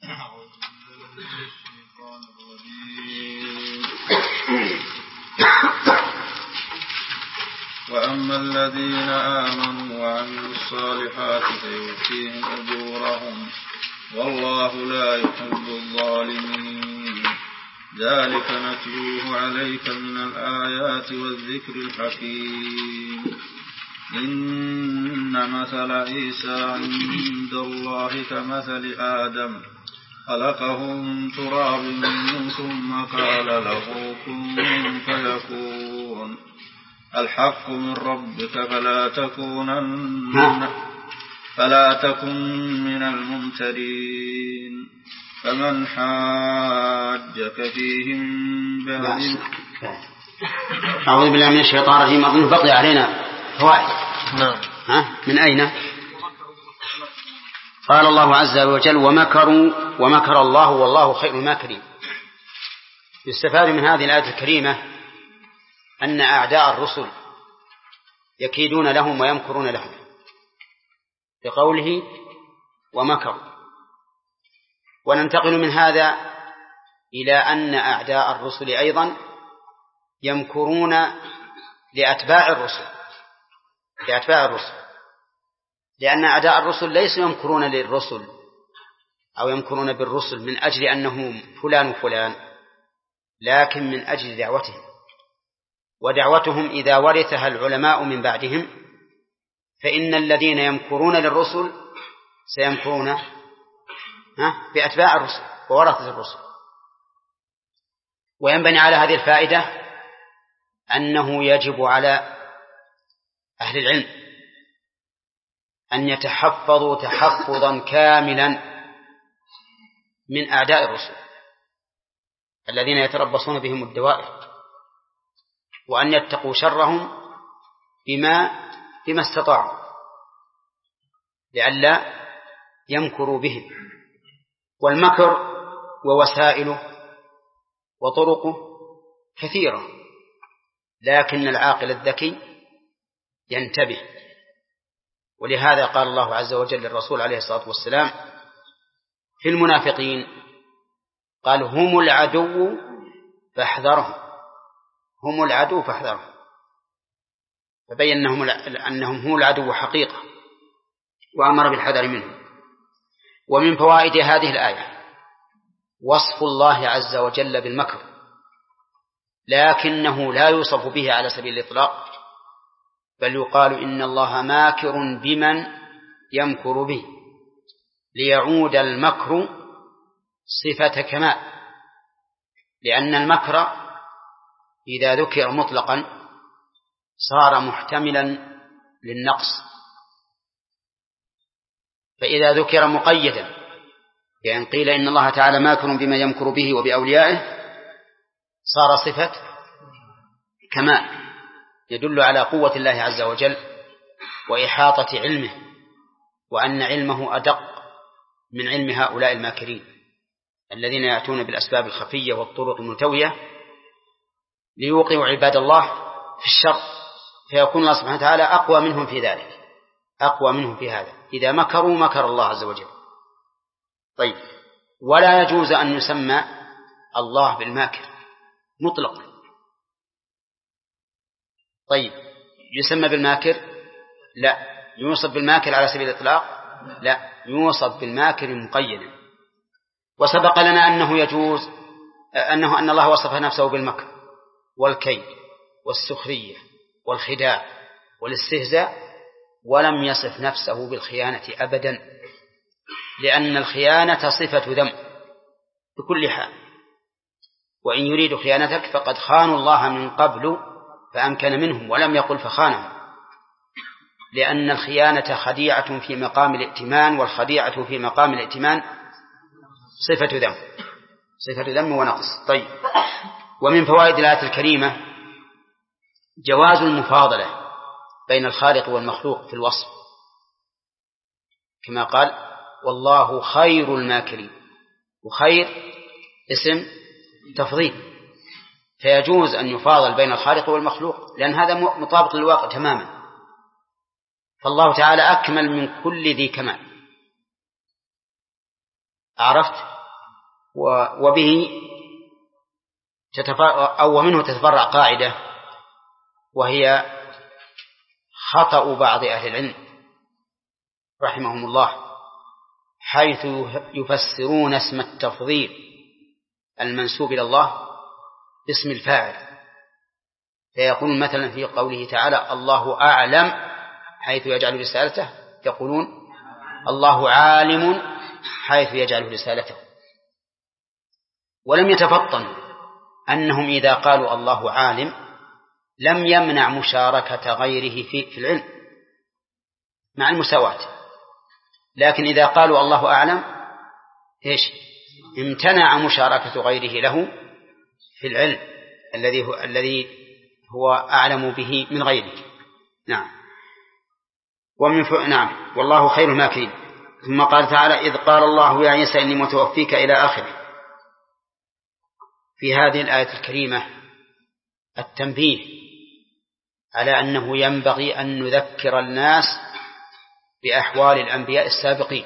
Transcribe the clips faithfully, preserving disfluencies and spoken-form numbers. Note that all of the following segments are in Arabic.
وأما الذين آمنوا وعملوا الصالحات فيؤتيهم أجورهم والله لا يحب الظالمين. ذلك نتلوه عليك من الآيات والذكر الحكيم. إن مثل عيسى عند الله كمثل آدم خلقه من تراب ثم قال له كن فيكون. الحق من ربك فلا تكونن فلا تكن من الممترين. فمن حاجك فيهم بعد أعوذ بالله من الشيطان الرجيم. أظن بقي علينا فوائد. نعم. ها من أين؟ قال الله عز وجل ومكروا ومكر الله والله خير الماكرين. يستفاد من هذه الآية الكريمة أن أعداء الرسل يكيدون لهم ويمكرون لهم بقوله ومكروا. وننتقل من هذا إلى أن أعداء الرسل أيضا يمكرون لأتباع الرسل لأتباع الرسل لأن أعداء الرسل ليسوا يمكرون للرسل أو يمكرون بالرسل من أجل أنهم فلان وفلان، لكن من أجل دعوتهم، ودعوتهم إذا ورثها العلماء من بعدهم فإن الذين يمكرون للرسل سيمكرون بأتباع الرسل وورثة الرسل. وينبني على هذه الفائدة أنه يجب على أهل العلم أن يتحفظوا تحفظا كاملا من أعداء الرسل الذين يتربصون بهم الدوائر، وأن يتقوا شرهم بما بما استطاعوا لئلا يمكروا بهم. والمكر ووسائله وطرقه كثيرة، لكن العاقل الذكي ينتبه. ولهذا قال الله عز وجل للرسول عليه الصلاة والسلام في المنافقين قال هم العدو فاحذرهم هم العدو فاحذرهم فبين أنهم, أنهم هم العدو حقيقة وأمر بالحذر منهم. ومن فوائد هذه الآية وصف الله عز وجل بالمكر، لكنه لا يوصف به على سبيل الإطلاق، بل يقال إن الله ماكر بمن يمكر به ليعود المكر صفة كمال، لأن المكر إذا ذكر مطلقا صار محتملا للنقص، فإذا ذكر مقيدا بأن قيل إن الله تعالى ماكر بما يمكر به وبأوليائه صار صفة كمال يدل على قوة الله عز وجل وإحاطة علمه، وأن علمه أدق من علم هؤلاء الماكرين الذين يأتون بالأسباب الخفية والطرق الملتوية ليوقعوا عباد الله في الشر، فيكون الله سبحانه وتعالى أقوى منهم في ذلك أقوى منهم في هذا. إذا مكروا مكر الله عز وجل. طيب، ولا يجوز أن يسمى الله بالماكر مطلقا. طيب، يسمى بالماكر؟ لا. يوصف بالماكر على سبيل الإطلاق؟ لا، يوصف بالماكر مقيدا. وسبق لنا أنه يجوز أنه أن الله وصف نفسه بالمكر والكيد والسخرية والخداع والاستهزاء، ولم يصف نفسه بالخيانة أبدا، لأن الخيانة صفة ذم بكل حال، وإن يريد خيانتك فقد خانوا الله من قبل فأمكن منهم، ولم يقل فخانهم، لأن الخيانة خديعة في مقام الائتمان، والخديعة في مقام الائتمان صفة ذم صفة ذم ونقص. طيب، ومن فوائد الآية الكريمة جواز المفاضلة بين الخالق والمخلوق في الوصف، كما قال والله خير الماكرين، وخير اسم تفضيل، فيجوز أن يفاضل بين الخالق والمخلوق، لأن هذا مطابق للواقع تماما. فالله تعالى أكمل من كل ذي كمال. عرفت؟ وبه أو منه تتفرع قاعدة، وهي خطأ بعض أهل العلم رحمهم الله حيث يفسرون اسم التفضيل المنسوب إلى الله باسم الفاعل، فيقول مثلا في قوله تعالى الله أعلم حيث يجعل رسالته، يقولون الله عالم حيث يجعل رسالته، ولم يتفطن أنهم إذا قالوا الله عالم لم يمنع مشاركة غيره في العلم مع المساواة، لكن إذا قالوا الله أعلم إيش امتنع مشاركة غيره له في العلم الذي هو الذي هو أعلم به من غيره. نعم. ومن ف... نعم والله خير الماكرين. ثم قال تعالى إذ قال الله يا عيسى إني متوفيك إلى آخره. في هذه الآية الكريمة التنبيه على أنه ينبغي أن نذكر الناس بأحوال الأنبياء السابقين.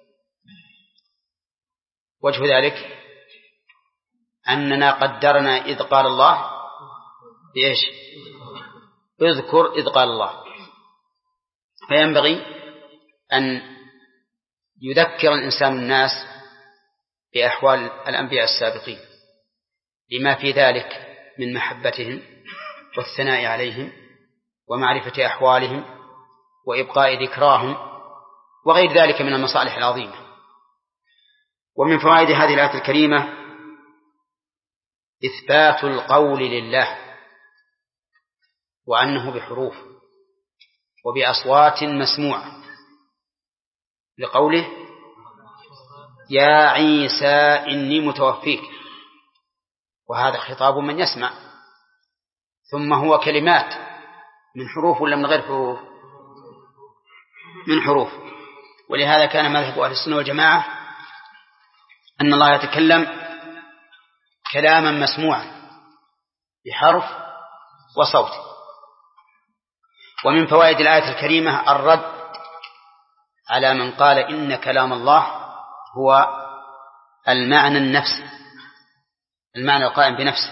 وجه ذلك أننا قدرنا إذ قال الله بإيش اذكر إذ قال الله، فينبغي أن يذكر الإنسان الناس بأحوال الأنبياء السابقين لما في ذلك من محبتهم والثناء عليهم ومعرفة أحوالهم وإبقاء ذكراهم وغير ذلك من المصالح العظيمة. ومن فوائد هذه الآية الكريمة إثبات القول لله وأنه بحروف وبأصوات مسموعة، لقوله يا عيسى إني متوفيك، وهذا خطاب من يسمع، ثم هو كلمات من حروف ولا من غير حروف؟ من حروف. ولهذا كان مذهب أهل السنة والجماعة أن الله يتكلم كلاما مسموعا بحرف وصوت. ومن فوائد الآية الكريمة الرد على من قال إن كلام الله هو المعنى النفسي، المعنى القائم بنفسه،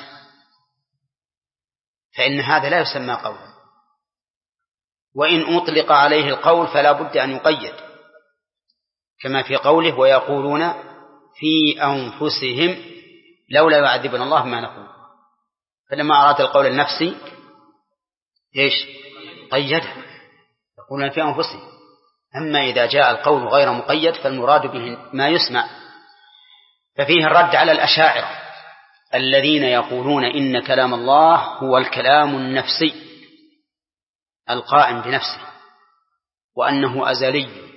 فإن هذا لا يسمى قولا، وإن أطلق عليه القول فلا بد أن يقيد، كما في قوله ويقولون في أنفسهم لولا يعذبنا الله ما نقول، فلما أراد القول النفسي إيش قيده، يقولون في أنفسهم. أما إذا جاء القول غير مقيد فالمراد به ما يسمع. ففيه الرد على الأشاعرة الذين يقولون إن كلام الله هو الكلام النفسي القائم بنفسه، وأنه أزلي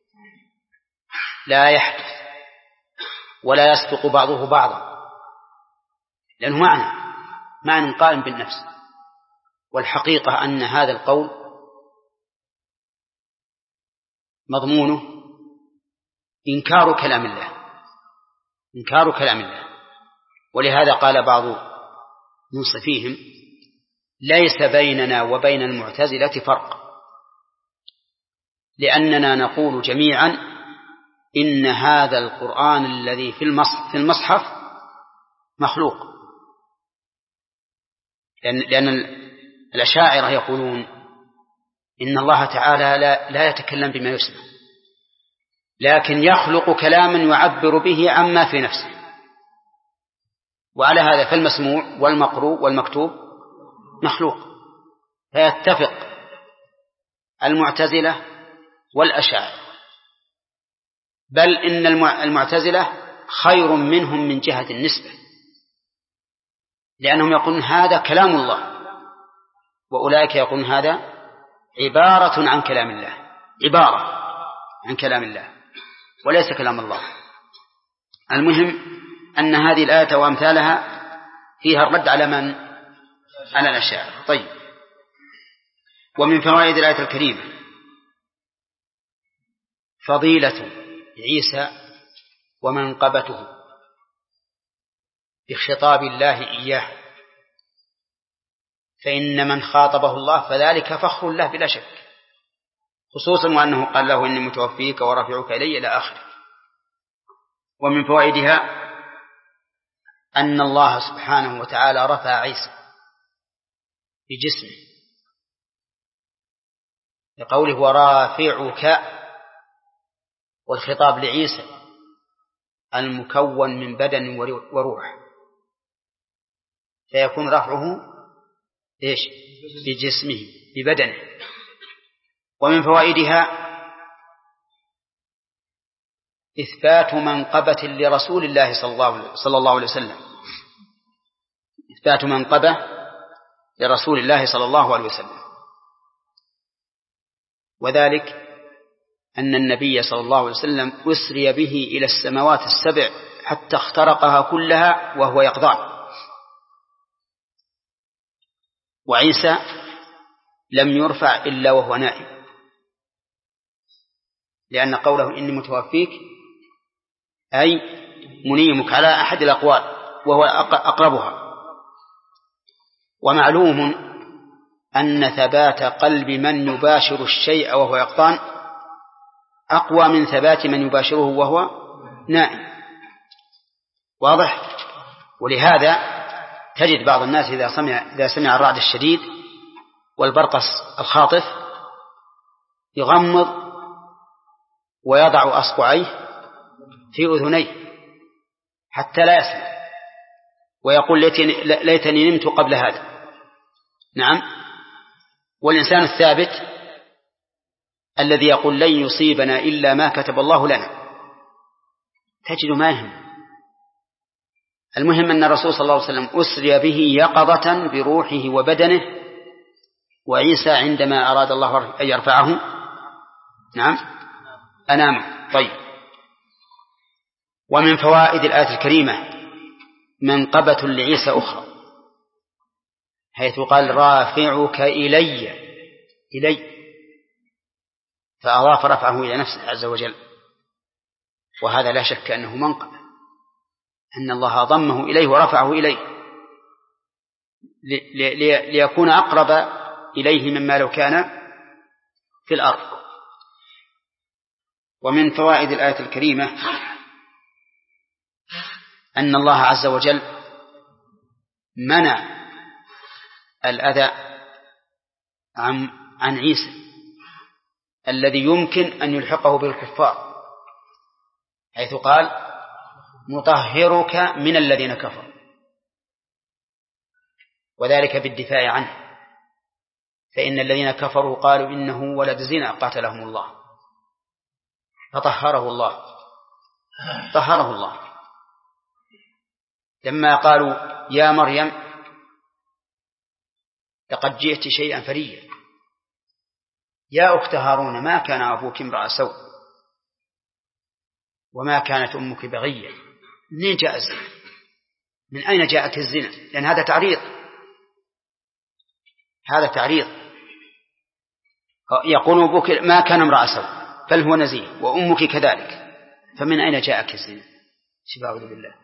لا يحدث ولا يسبق بعضه بعضا، لأنه معنى معنى قائم بالنفس. والحقيقة أن هذا القول مضمونه إنكار كلام الله، إنكار كلام الله. ولهذا قال بعض منصفيهم ليس بيننا وبين المعتزلة فرق، لأننا نقول جميعا إن هذا القرآن الذي في المصحف مخلوق، لأن, لأن الأشاعرة يقولون إن الله تعالى لا, لا يتكلم بما يسمع، لكن يخلق كلاما يعبر به عما في نفسه. وعلى هذا فالمسموع والمقروء والمكتوب مخلوق، فيتفق المعتزلة والأشاعرة، بل إن المعتزلة خير منهم من جهة النسبة، لأنهم يقولون هذا كلام الله، وأولئك يقولون هذا عبارة عن كلام الله، عبارة عن كلام الله وليس كلام الله. المهم أن هذه الآية وأمثالها فيها الرد على من؟ على الأشاعرة. طيب. ومن فوائد الآية الكريمة فضيلة عيسى ومنقبته بخطاب الله إياه، فإن من خاطبه الله فذلك فخر له بلا شك، خصوصا وأنه قال له إني متوفيك ورافعك إلي إلى آخره. ومن فوائدها أن الله سبحانه وتعالى رفع عيسى بجسمه لقوله ورافعك، والخطاب لعيسى المكون من بدن وروح، فيكون رفعه إيش؟ بجسمه ببدنه. ومن فوائدها إثبات منقبة لرسول الله صلى الله عليه وسلم، إثبات منقبة لرسول الله صلى الله عليه وسلم، وذلك أن النبي صلى الله عليه وسلم أسري به إلى السماوات السبع حتى اخترقها كلها وهو يقظان، وعيسى لم يرفع إلا وهو نائم، لأن قوله إني متوفيك أي منيمك على أحد الأقوال وهو أقربها. ومعلوم أن ثبات قلب من يباشر الشيء وهو يقظان أقوى من ثبات من يباشره وهو نائم، واضح؟ ولهذا تجد بعض الناس إذا سمع, إذا سمع الرعد الشديد والبرق الخاطف يغمض ويضع أصبعيه في أذنيه حتى لا يسمع، ويقول ليتني, ليتني نمت قبل هذا. نعم. والإنسان الثابت الذي يقول لن يصيبنا إلا ما كتب الله لنا تجد ما يهم. المهم أن الرسول صلى الله عليه وسلم أسري به يقظة بروحه وبدنه، وعيسى عندما أراد الله أن يرفعه نعم أنام. طيب. ومن فوائد الآية الكريمة منقبة لعيسى أخرى، حيث قال رافعك إلي إلي فأضاف رفعه إلى نفسه عز وجل، وهذا لا شك أنه منقبة، أن الله ضمه إليه ورفعه إليه ليكون أقرب إليه مما لو كان في الأرض. ومن فوائد الآية الكريمة أن الله عز وجل منع الأذى عن, عن عيسى الذي يمكن أن يلحقه بالكفار، حيث قال مطهرك من الذين كفروا، وذلك بالدفاع عنه، فإن الذين كفروا قالوا إنه ولد زنا قاتلهم الله، فطهره الله طهره الله لما قالوا يا مريم لقد جئت شيئا فريا يا أخت هارون ما كان أبوك امرأ سوء وما كانت أمك بغية. منين جاء الزنا؟ من أين جاءك الزنا؟ لأن هذا تعريض، هذا تعريض. يقول أبوك ما كان امرأ سوء بل هو نزيه وأمك كذلك، فمن أين جاءك الزنا؟ شباب بالله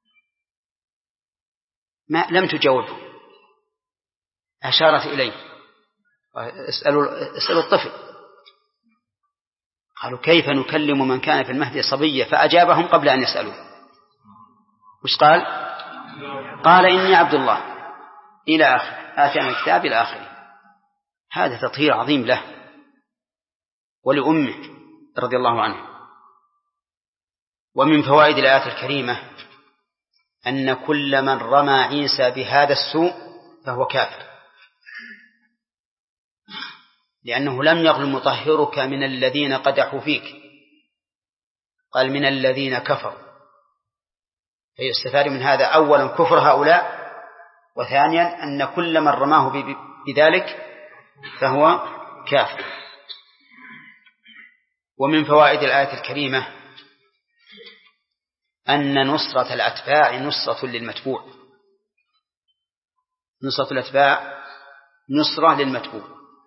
ما لم تجاوبه، أشارت إليه. اسألوا, اسألوا الطفل، قالوا كيف نكلم من كان في المهد صبيا، فأجابهم قبل أن يسألوا. وش قال؟ قال إني عبد الله إلى آخر آتانا الكتاب إلى آخره. هذا تطهير عظيم له ولأمه رضي الله عنه. ومن فوائد الآيات الكريمة أن كل من رمى عيسى بهذا السوء فهو كافر، لأنه لم يقل مطهرك من الذين قدحوا فيك، قال من الذين كفروا، فيستفاد من هذا أولا كفر هؤلاء، وثانيا أن كل من رماه بذلك فهو كافر. ومن فوائد الآية الكريمة أن نصرة الأتباع نصرة للمتبوع، نصرة الأتباع نصرة للمتبوع.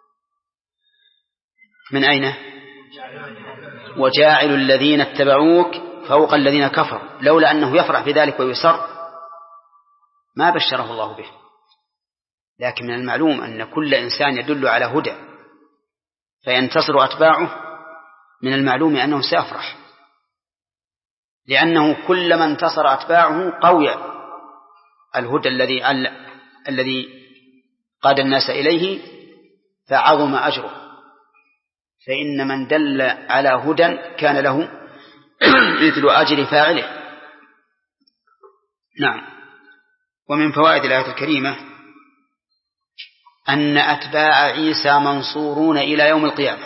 من أين؟ وجاعل الذين اتبعوك فوق الذين كفروا، لولا أنه يفرح بذلك ويسر ما بشره الله به. لكن من المعلوم أن كل إنسان يدل على هدى فينتصر أتباعه، من المعلوم أنه سيفرح، لأنه كلما انتصر أتباعه قوي الهدى الذي الذي قاد الناس إليه فعظم أجره، فإن من دل على هدى كان له مثل أجر فاعله. نعم. ومن فوائد الآية الكريمة أن أتباع عيسى منصورون إلى يوم القيامة،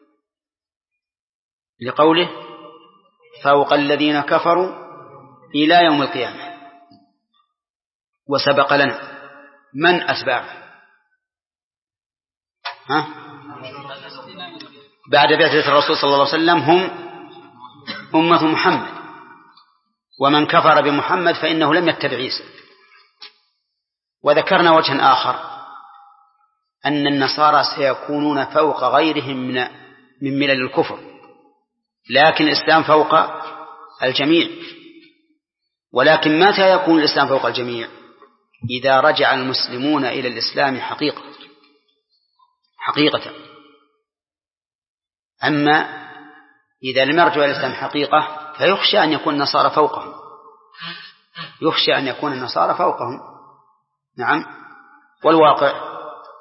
لقوله فوق الذين كفروا إلى يوم القيامة. وسبق لنا من أتباعه ها؟ بعد بعثة الرسول صلى الله عليه وسلم هم أمة محمد، ومن كفر بمحمد فإنه لم يتبع عيسى. وذكرنا وجها آخر أن النصارى سيكونون فوق غيرهم من من ملل الكفر، لكن الإسلام فوق الجميع. ولكن متى يكون الإسلام فوق الجميع؟ إذا رجع المسلمون إلى الإسلام حقيقة حقيقة. أما إذا لم يرجعوا إلى الإسلام حقيقة فيخشى أن يكون النصارى فوقهم، يخشى أن يكون النصارى فوقهم. نعم. والواقع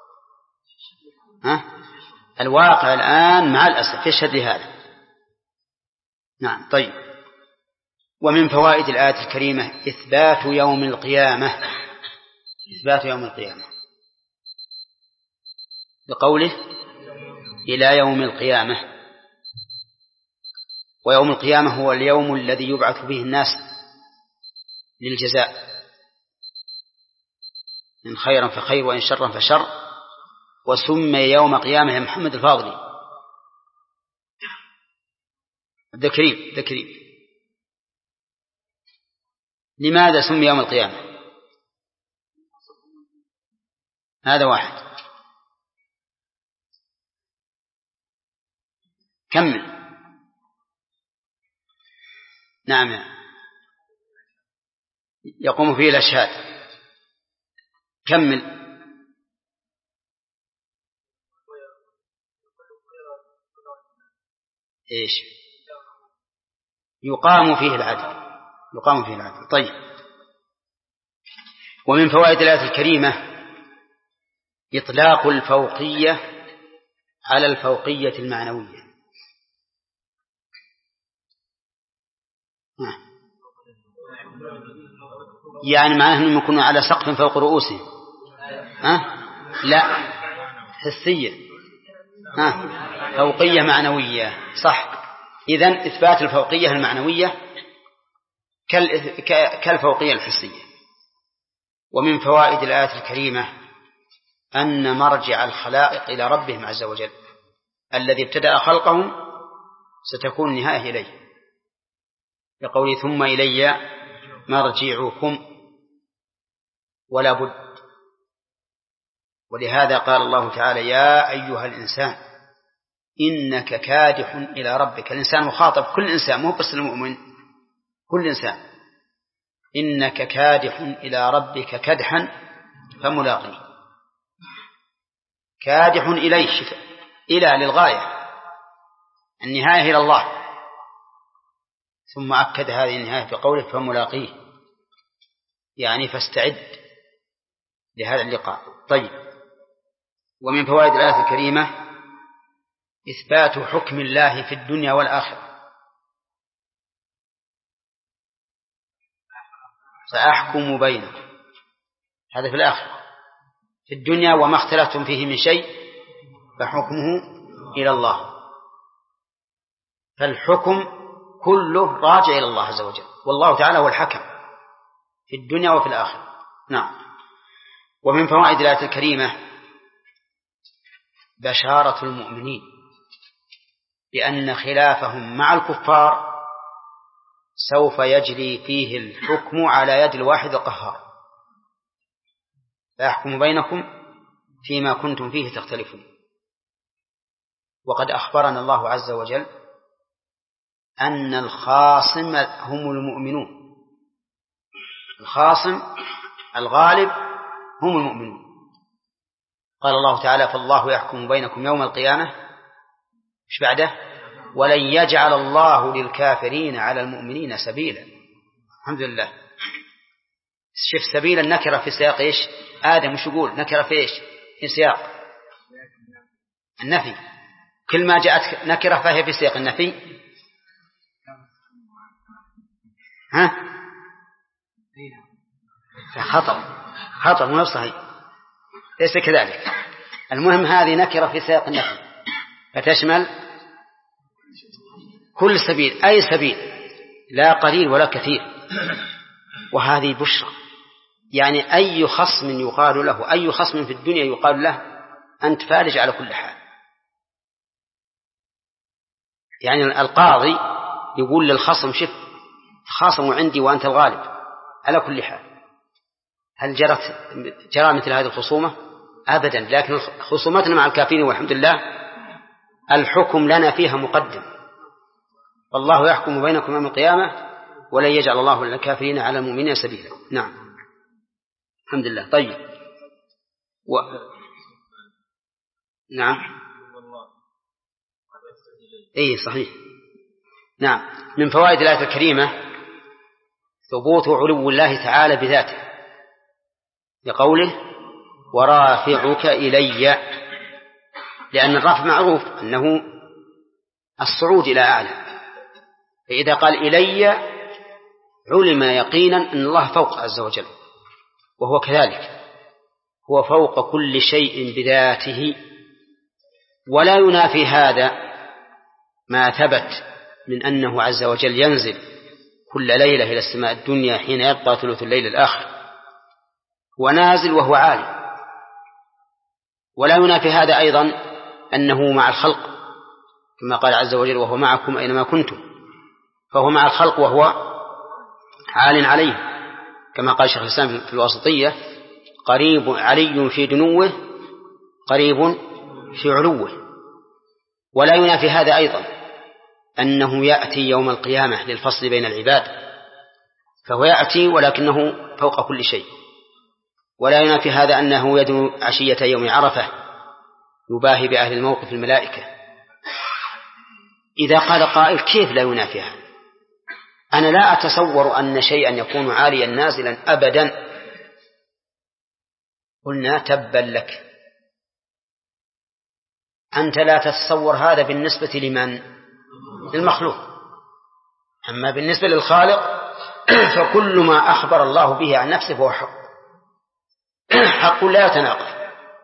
ها؟ الواقع الآن مع الأسف يشهد لهذا. نعم. طيب. ومن فوائد الآية الكريمة إثبات يوم القيامة، إثبات يوم القيامة بقوله إلى يوم القيامة. ويوم القيامة هو اليوم الذي يبعث به الناس للجزاء، إن خيرا فخير وإن شرا فشر. وسمي يوم قيامة يا محمد الفاضلي ذكريم ذكريم لماذا سمي يوم القيامة؟ هذا واحد. كمل. نعم. يقوم فيه الأشهاد. كمل. إيش؟ يقام فيه العدل، يقام فيه العدل. طيب. ومن فوائد الآية الكريمة إطلاق الفوقية على الفوقية المعنوية. يعني معناه أنهم يكونوا على سقف فوق رؤوسهم. ها؟ لا، حسية. ها؟ فوقية معنوية. صح. إذن إثبات الفوقية المعنوية كالفوقية الحسية. ومن فوائد الآية الكريمة أن مرجع الخلائق إلى ربهم عز وجل، الذي ابتدأ خلقهم ستكون النهاية إليه، يقول ثم إلي مرجعكم ولا بد. ولهذا قال الله تعالى يا أيها الإنسان إنك كادح إلى ربك. الإنسان مخاطب، كل إنسان، مو بس المؤمن، كل إنسان. إنك كادح إلى ربك كدحا فملاقيه. كادح إليه، إلى للغاية، النهاية إلى الله. ثم أكد هذه النهاية بقوله فملاقيه، يعني فاستعد لهذا اللقاء. طيب. ومن فوائد الآية الكريمة إثبات حكم الله في الدنيا والآخرة. سأحكم بينكم، هذا في الآخرة. في الدنيا وما اختلفتم فيه من شيء فحكمه إلى الله. فالحكم كله راجع إلى الله عز وجل، والله تعالى هو الحكم في الدنيا وفي الآخرة. نعم. ومن فوائد الآية الكريمة بشارة المؤمنين بأن خلافهم مع الكفار سوف يجري فيه الحكم على يد الواحد القهار، فيحكم بينكم فيما كنتم فيه تختلفون. وقد أخبرنا الله عز وجل أن الخاصم هم المؤمنون، الخاصم الغالب هم المؤمنون. قال الله تعالى فالله يحكم بينكم يوم القيامة، مش بعده؟ ولن يجعل الله للكافرين على المؤمنين سبيلا. الحمد لله. شوف سبيل النكرة في سياق إيش؟ آدم وش يقول نكرة في إيش؟ في سياق النفي. كل ما جاءت نكرة فهي في سياق النفي. ها؟ خطأ خطأ مو صحيح، ليس كذلك. المهم هذه نكرة في سياق النفي فتشمل كل سبيل، أي سبيل، لا قليل ولا كثير. وهذه بشرى، يعني أي خصم يقال له، أي خصم في الدنيا يقال له أنت فارج على كل حال. يعني القاضي يقول للخصم شف خاصموا عندي وأنت الغالب على كل حال. هل جرت جرى مثل هذه الخصومة؟ أبدا. لكن خصومتنا مع الكافرين والحمد لله الحكم لنا فيها مقدم، والله يحكم بينكم يوم القيامة ولن يجعل الله للكافرين على المؤمنين سبيلا. نعم الحمد لله. طيب و... نعم اي صحيح. نعم من فوائد الآية الكريمة ثبوت علو الله تعالى بذاته بقوله ورافعك إلي، لأن الرفع معروف أنه الصعود إلى أعلى، فإذا قال إلي علم يقينا أن الله فوق عز وجل، وهو كذلك، هو فوق كل شيء بذاته. ولا ينافي هذا ما ثبت من أنه عز وجل ينزل كل ليلة إلى السماء الدنيا حين يبقى ثلث الليل الآخر، ونازل وهو عالي. ولا ينافي هذا أيضا أنه مع الخلق كما قال عز وجل وهو معكم أينما كنتم، فهو مع الخلق وهو عال عليه، كما قال شيخ الإسلام في الواسطية قريب علي في دنوه قريب في علوه. ولا ينافي هذا أيضا أنه يأتي يوم القيامة للفصل بين العباد، فهو يأتي ولكنه فوق كل شيء. ولا ينافي هذا أنه يدنو عشية يوم عرفة يباهي بأهل الموقف الملائكة. إذا قال قائل كيف لا ينافي هذا؟ أنا لا أتصور أن شيئا يكون عاليا نازلا أبدا. قلنا تبا لك، أنت لا تتصور هذا بالنسبة لمن؟ للمخلوق. أما بالنسبة للخالق فكل ما أخبر الله به عن نفسه فهو حق، حق لا يتناقض،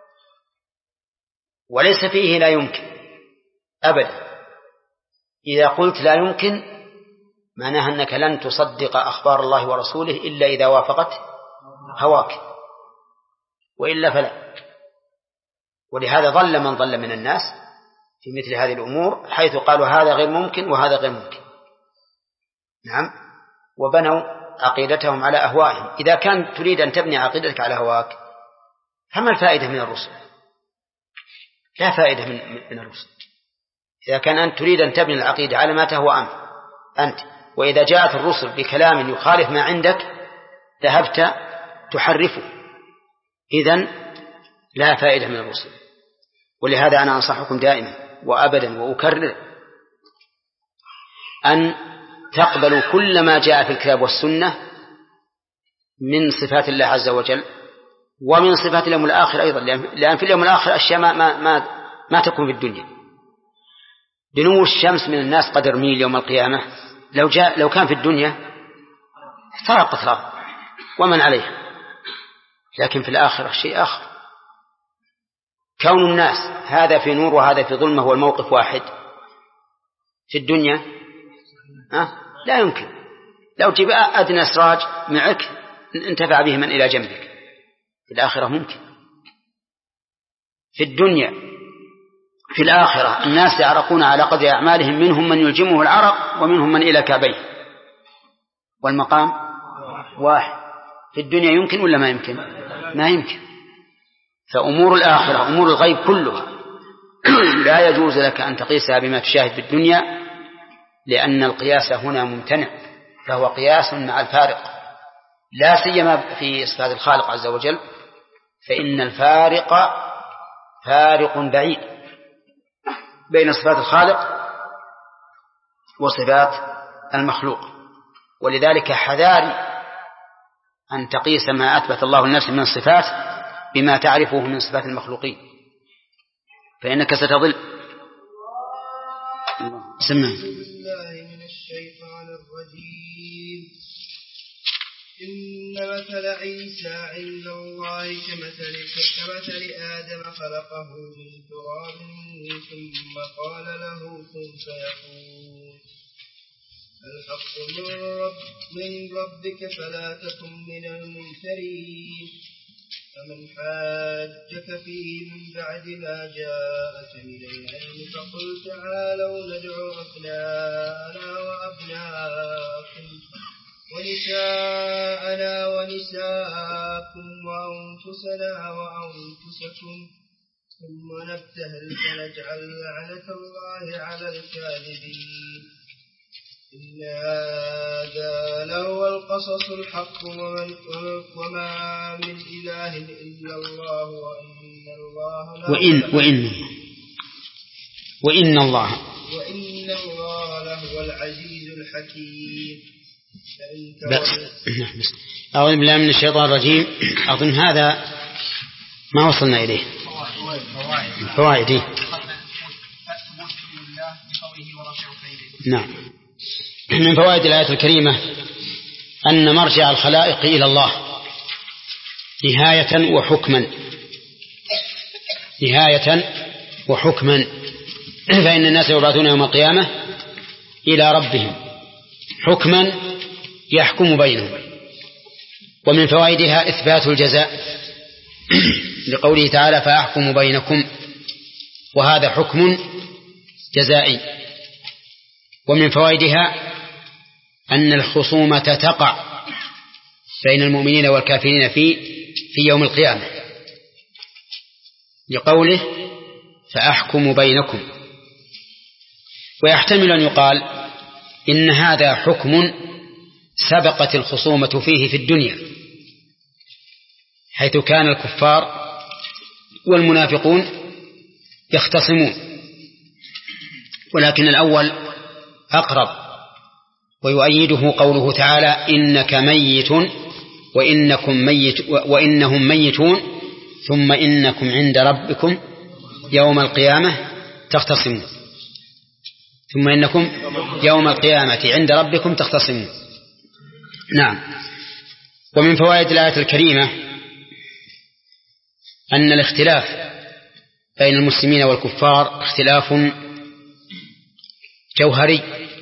وليس فيه لا يمكن أبدا. إذا قلت لا يمكن معناها أنك لن تصدق أخبار الله ورسوله إلا إذا وافقت هواك، وإلا فلا. ولهذا ضل من ضل من الناس في مثل هذه الأمور، حيث قالوا هذا غير ممكن وهذا غير ممكن. نعم، وبنوا عقيدتهم على أهوائهم. إذا كان تريد أن تبني عقيدتك على هواك فما الفائدة من الرسل؟ لا فائدة من, من الرسل. إذا كان أنت تريد أن تبني العقيدة على ما تهوى أنت، وإذا جاءت الرسل بكلام يخالف ما عندك ذهبت تحرفه، إذن لا فائدة من الرسل. ولهذا أنا أنصحكم دائما وأبدا وأكرر أن تقبلوا كل ما جاء في الكتاب والسنة من صفات الله عز وجل ومن صفات اليوم الآخر أيضا، لأن في اليوم الآخر أشياء ما, ما, ما, ما تكون في الدنيا. دنو الشمس من الناس قدر ميل يوم القيامة، لو, جاء لو كان في الدنيا احترقت الأرض ومن عليها، لكن في الآخرة شيء آخر. كون الناس هذا في نور وهذا في ظلمة هو الموقف واحد. في الدنيا أه؟ لا يمكن. لو جيب أدنى سراج معك انتفع به من إلى جنبك. في الآخرة ممكن. في الدنيا في الآخرة الناس يعرقون على قدر أعمالهم، منهم من يلجمه العرق ومنهم من إلى كعبيه، والمقام واحد. في الدنيا يمكن ولا ما يمكن؟ ما يمكن. فأمور الآخرة أمور الغيب كلها لا يجوز لك أن تقيسها بما تشاهد في الدنيا، لأن القياس هنا ممتنع، فهو قياس مع الفارق، لا سيما في صفات الخالق عز وجل، فإن الفارق فارق بعيد بين صفات الخالق وصفات المخلوق. ولذلك حذاري أن تقيس ما أثبت الله لنفسه من الصفات بما تعرفه من صفات المخلوقين، فإنك ستضل. سمع. من الشيطان الرجيم. إن مثل عيسى عند الله كمثل, كمثل آدم خلقه من تراب ثم قال له كن فيكون. الحق من, رب من ربك فلا تكن من الممترين. فمن حاجك فيه من بعد ما جاءك من العلم فقل تعالوا ندعو أبناءنا وأبناءكم ونساءنا ونساءكم وأنفسنا وأنفسكم ثم نبتهل فنجعل لعنة الله على الكاذبين. إن هذا لهو القصص الحق وما من إله إلا الله وإن الله وإن وإن وإن الله وإن الله لهو العزيز الحكيم. بس أعوذ بالله من الشيطان الرجيم. أظن هذا ما وصلنا إليه. فوائد. نعم. من فوائد الآية الكريمة أن مرجع الخلائق إلى الله نهاية وحكما نهاية وحكما فإن الناس يبعثون يوم القيامة إلى ربهم حكما يحكم بينهم. ومن فوائدها إثبات الجزاء لقوله تعالى فأحكم بينكم، وهذا حكم جزائي. ومن فوائدها أن الخصومة تقع بين المؤمنين والكافرين في في يوم القيامة لقوله فأحكم بينكم. ويحتمل أن يقال إن هذا حكم سبقت الخصومة فيه في الدنيا، حيث كان الكفار والمنافقون يختصمون، ولكن الأول أقرب. ويؤيده قوله تعالى إنك ميت وإنكم ميت وإنهم ميتون ثم إنكم عند ربكم يوم القيامة تختصمون ثم إنكم يوم القيامة عند ربكم تختصمون. نعم. ومن فوائد الآية الكريمة أن الاختلاف بين المسلمين والكفار اختلاف جوهري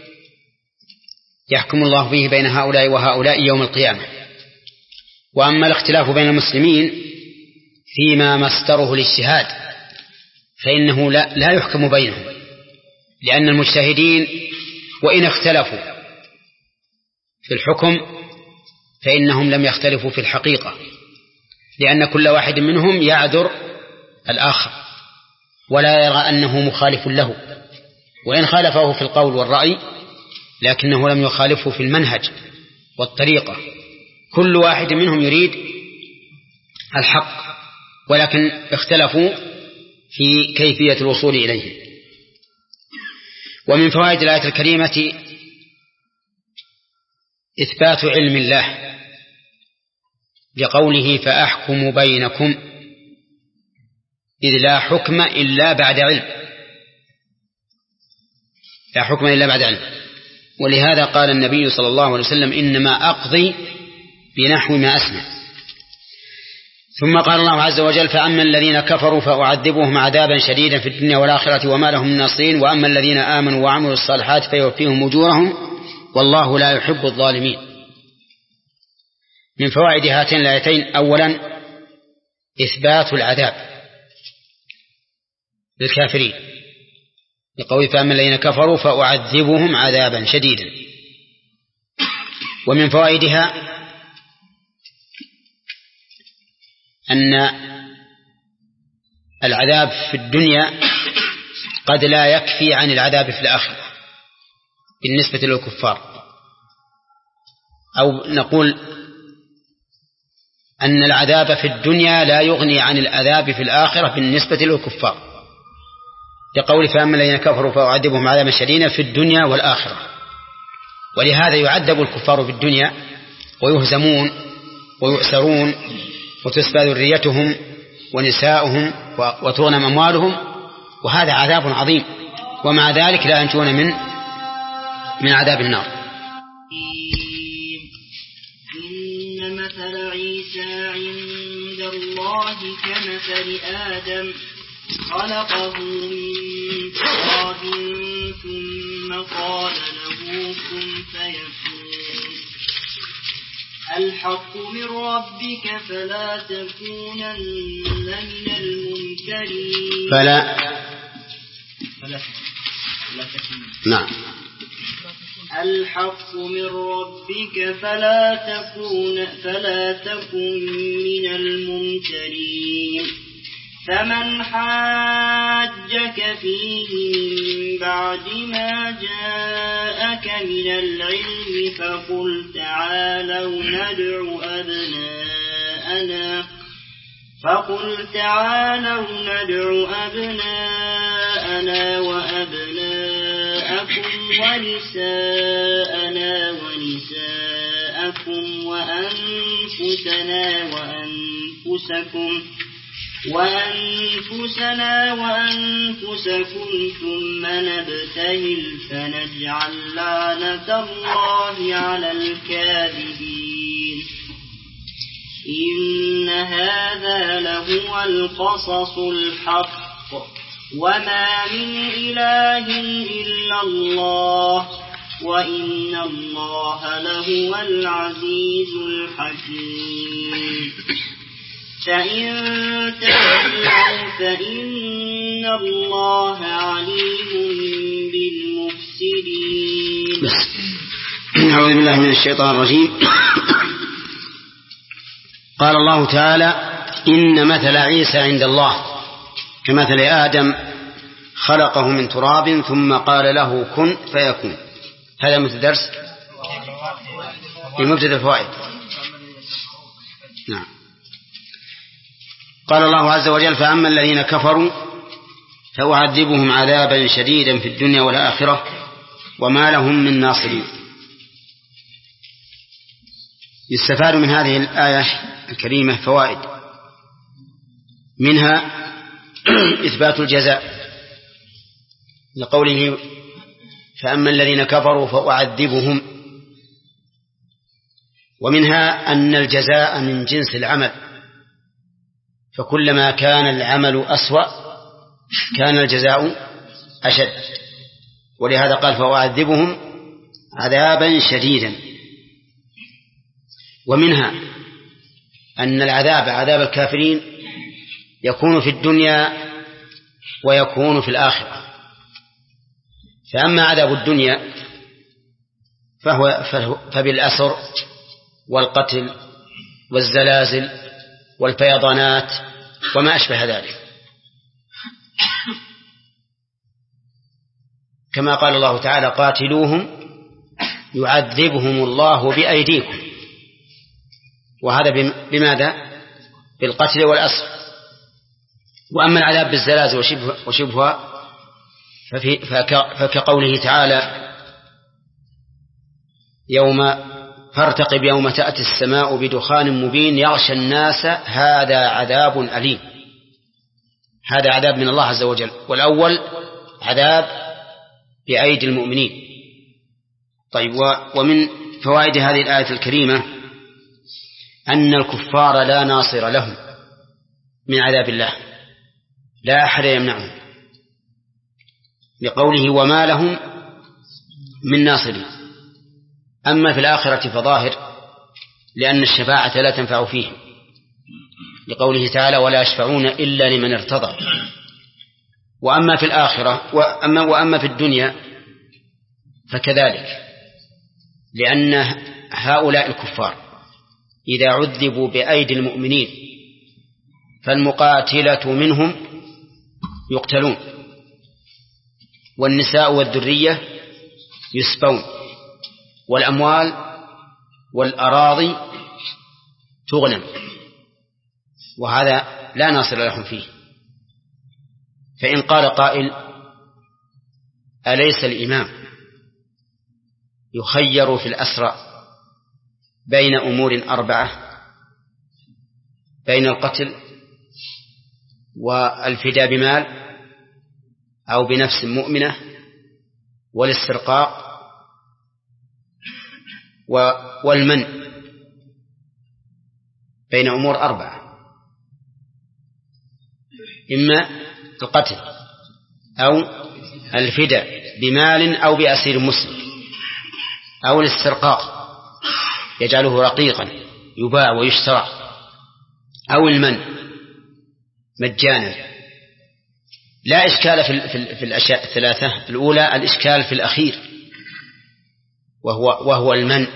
يحكم الله فيه بين هؤلاء وهؤلاء يوم القيامة. وأما الاختلاف بين المسلمين فيما مصدره الاجتهاد فإنه لا, لا يحكم بينهم، لأن المجتهدين وإن اختلفوا في الحكم فإنهم لم يختلفوا في الحقيقة، لأن كل واحد منهم يعذر الآخر ولا يرى أنه مخالف له، وإن خالفه في القول والرأي لكنه لم يخالفه في المنهج والطريقة. كل واحد منهم يريد الحق، ولكن اختلفوا في كيفية الوصول إليه. ومن فوائد الآية الكريمة إثبات علم الله بقوله فأحكم بينكم، إذ لا حكم إلا بعد علم لا حكم إلا بعد علم. ولهذا قال النبي صلى الله عليه وسلم إنما أقضي بنحو ما أسمع. ثم قال الله عز وجل فأما الذين كفروا فأعذبهم عذابا شديدا في الدنيا والآخرة وما لهم من ناصرين وأما الذين آمنوا وعملوا الصالحات فيوفيهم أجورهم والله لا يحب الظالمين. من فوائد هاتين الآيتين أولا إثبات العذاب للكافرين لقوله فأما الذين كفروا فأعذبهم عذابا شديدا. ومن فوائدها أن العذاب في الدنيا قد لا يكفي عن العذاب في الآخرة بالنسبة للكفار، أو نقول أن العذاب في الدنيا لا يغني عن العذاب في الآخرة بالنسبة للكفار لقول فأما الذين كفروا فأعذبهم عذابا شديدا في الدنيا والآخرة. ولهذا يعذب الكفار في الدنيا ويهزمون ويؤسرون وتسبى ذريتهم ونساؤهم وتغنم أموالهم، وهذا عذاب عظيم، ومع ذلك لا ينجون من من عذاب النار. إن مثل عيسى عند الله كمثل آدم خلقه من تراب ثم قال له كن فيكون. الحق من ربك فلا تكونن من الممترين. فلا فلا تكون. نعم. الحق من ربك فلا تكون فلا تكن من الممترين. فمن حاجك فيه من بعد ما جاءك من العلم فقل تعالوا ندع أبناءنا فقل تعالوا ندع أبناءنا وأبناءكم ونساءنا ونساءكم وأنفسنا وأنفسكم وأنفسنا وأنفسكم ثم نبتهل فنجعل لعنة الله على الكاذبين. إن هذا لهو القصص الحق وما من إله إلا الله وإن الله لهو العزيز الحكيم. فإن تولوا فإن الله عليم بالمفسدين. أعوذ بالله من الشيطان الرجيم. قال الله تعالى: إن مثل عيسى عند الله كمثل آدم خلقه من تراب ثم قال له كن فيكون. هذا مثل درس لمبتدأ الفوائد. نعم. قال الله عز وجل: فأما الذين كفروا فأعذبهم عذابا شديدا في الدنيا والآخرة وما لهم من ناصرين. يستفاد من هذه الآية الكريمة فوائد، منها إثبات الجزاء لقوله: فأما الذين كفروا فأعذبهم، ومنها أن الجزاء من جنس العمل، فكلما كان العمل أسوأ كان الجزاء أشد، ولهذا قال: فأعذبهم عذابا شديدا. ومنها أن العذاب عذاب الكافرين يكون في الدنيا ويكون في الآخرة. فأما عذاب الدنيا فهو فبالأسر والقتل والزلازل والفيضانات وما أشبه ذلك، كما قال الله تعالى: قاتلوهم يعذبهم الله بأيديكم. وهذا بماذا؟ بالقتل والأسر. وأما العذاب بالزلازل وشبهها فكقوله تعالى: يوم فارتقب يوم تأتي السماء بدخان مبين يغشى الناس هذا عذاب أليم. هذا عذاب من الله عز وجل، والأول عذاب بأيدي المؤمنين. طيب، ومن فوائد هذه الآية الكريمة أن الكفار لا ناصر لهم من عذاب الله، لا أحد يمنعهم، لقوله: وما لهم من ناصرين. أما في الآخرة فظاهر، لأن الشفاعة لا تنفع فيهم، لقوله تعالى: ولا يشفعون إلا لمن ارتضى. وأما في الآخرة وأما, وأما في الدنيا فكذلك، لأن هؤلاء الكفار إذا عذبوا بأيدي المؤمنين فالمقاتلة منهم يقتلون، والنساء والذرية يسبون، والأموال والأراضي تغنم، وهذا لا ناصر لهم فيه. فإن قال قائل: أليس الإمام يخير في الأسرى بين أمور أربعة؟ بين القتل والفداء بمال أو بنفس مؤمنة والاسترقاق والمنع بين أمور أربعة: إما القتل أو الفداء بمال أو بأسير مسلم أو الاسترقاق يجعله رقيقا يباع ويشترى أو المنع مجانا. لا إشكال في, في الأشياء الثلاثة الأولى، الإشكال في الأخير وهو, وهو المنع،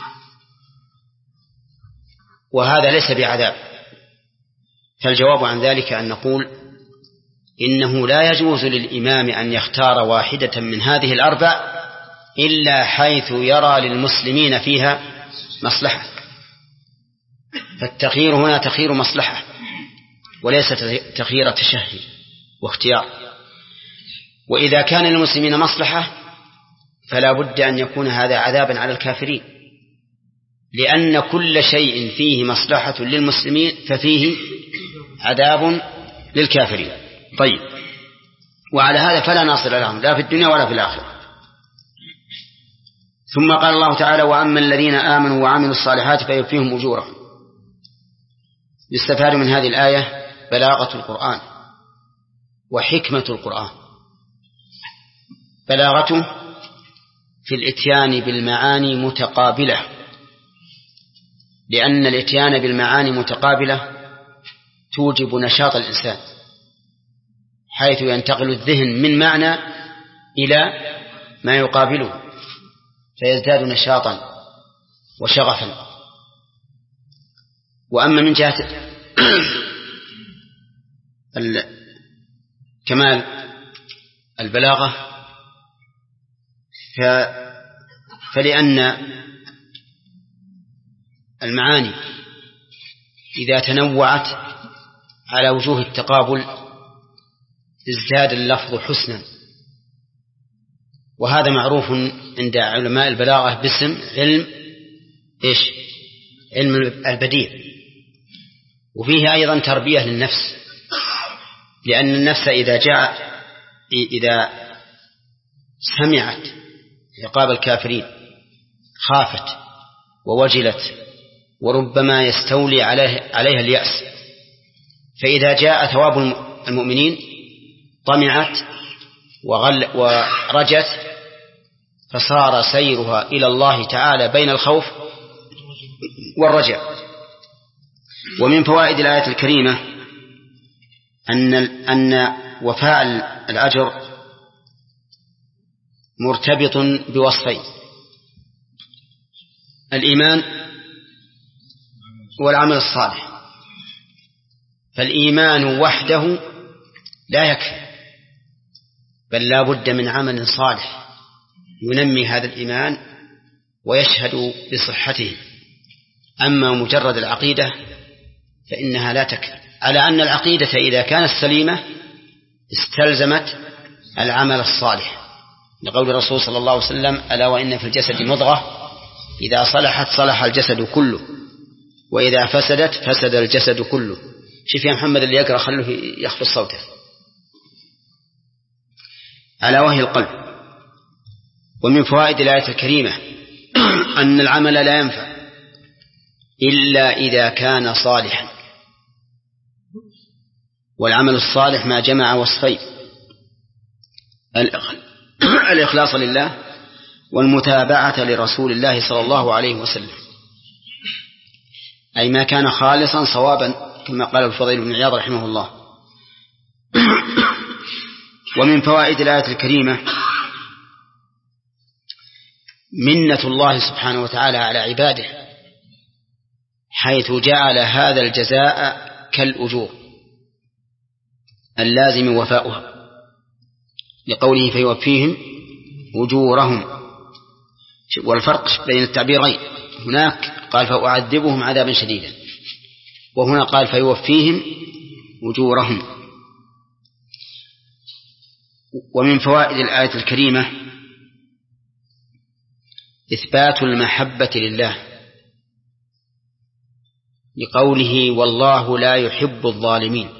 وهذا ليس بعذاب. فالجواب عن ذلك أن نقول إنه لا يجوز للإمام أن يختار واحدة من هذه الأربع إلا حيث يرى للمسلمين فيها مصلحة، فالتخيير هنا تخيير مصلحة وليس تخيير تشهي واختيار. وإذا كان للمسلمين مصلحة فلا بد أن يكون هذا عذابا على الكافرين، لأن كل شيء فيه مصلحة للمسلمين ففيه عذاب للكافرين. طيب، وعلى هذا فلا ناصر لهم لا في الدنيا ولا في الآخرة. ثم قال الله تعالى: وأما الذين آمنوا وعملوا الصالحات فيوفيهم أجورهم. يستفاد من هذه الآية بلاغة القرآن وحكمة القرآن. بلاغته في الإتيان بالمعاني متقابلة، لأن الإتيان بالمعاني متقابلة توجب نشاط الإنسان، حيث ينتقل الذهن من معنى إلى ما يقابله فيزداد نشاطا وشغفا. وأما من جهة كمال البلاغة فلأن المعاني إذا تنوعت على وجوه التقابل ازداد اللفظ حسنا، وهذا معروف عند علماء البلاغة باسم علم إيش؟ علم البديع. وفيه أيضا تربية للنفس، لأن النفس إذا جاء إذا سمعت عقاب الكافرين خافت ووجلت، وربما يستولي عليه عليها اليأس، فإذا جاء ثواب المؤمنين طمعت وغل ورجت، فصار سيرها إلى الله تعالى بين الخوف والرجاء. ومن فوائد الآية الكريمة أن أن وفاء الأجر مرتبط بوصفين: الإيمان والعمل الصالح. فالإيمان وحده لا يكفي، بل لا بد من عمل صالح ينمي هذا الإيمان ويشهد بصحته. أما مجرد العقيدة فإنها لا تكفي، على أن العقيدة إذا كانت سليمة استلزمت العمل الصالح، لقول الرسول صلى الله عليه وسلم: ألا وإن في الجسد مضغة إذا صلحت صلح الجسد كله وإذا فسدت فسد الجسد كله. شوف يا محمد اللي يقرأ خلوه يخفض صوته. على وهي القلب. ومن فوائد الآية الكريمة أن العمل لا ينفع إلا إذا كان صالحا، والعمل الصالح ما جمع وصفين: الإخلاص لله والمتابعة لرسول الله صلى الله عليه وسلم، أي ما كان خالصا صوابا كما قال الفضيل بن عياض رحمه الله. ومن فوائد الآية الكريمة منة الله سبحانه وتعالى على عباده، حيث جعل هذا الجزاء كالأجور اللازم وفاؤها، لقوله: فيوفيهم أجورهم. والفرق بين التعبيرين: هناك قال فأعذبهم عذابا شديدا، وهنا قال فيوفيهم أجورهم. ومن فوائد الآية الكريمة إثبات المحبة لله، لقوله والله لا يحب الظالمين.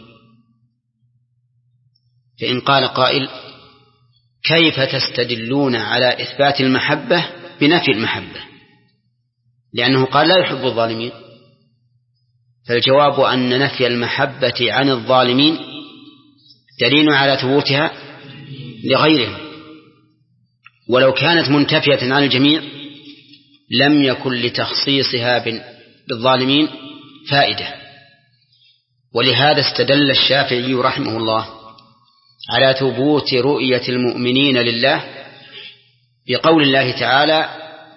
فإن قال قائل كيف تستدلون على إثبات المحبة بنفي المحبة، لأنه قال لا يحب الظالمين، فالجواب أن نفي المحبة عن الظالمين دليل على ثبوتها لغيرهم، ولو كانت منتفية عن الجميع لم يكن لتخصيصها بالظالمين فائدة. ولهذا استدل الشافعي رحمه الله على ثبوت رؤية المؤمنين لله بقول الله تعالى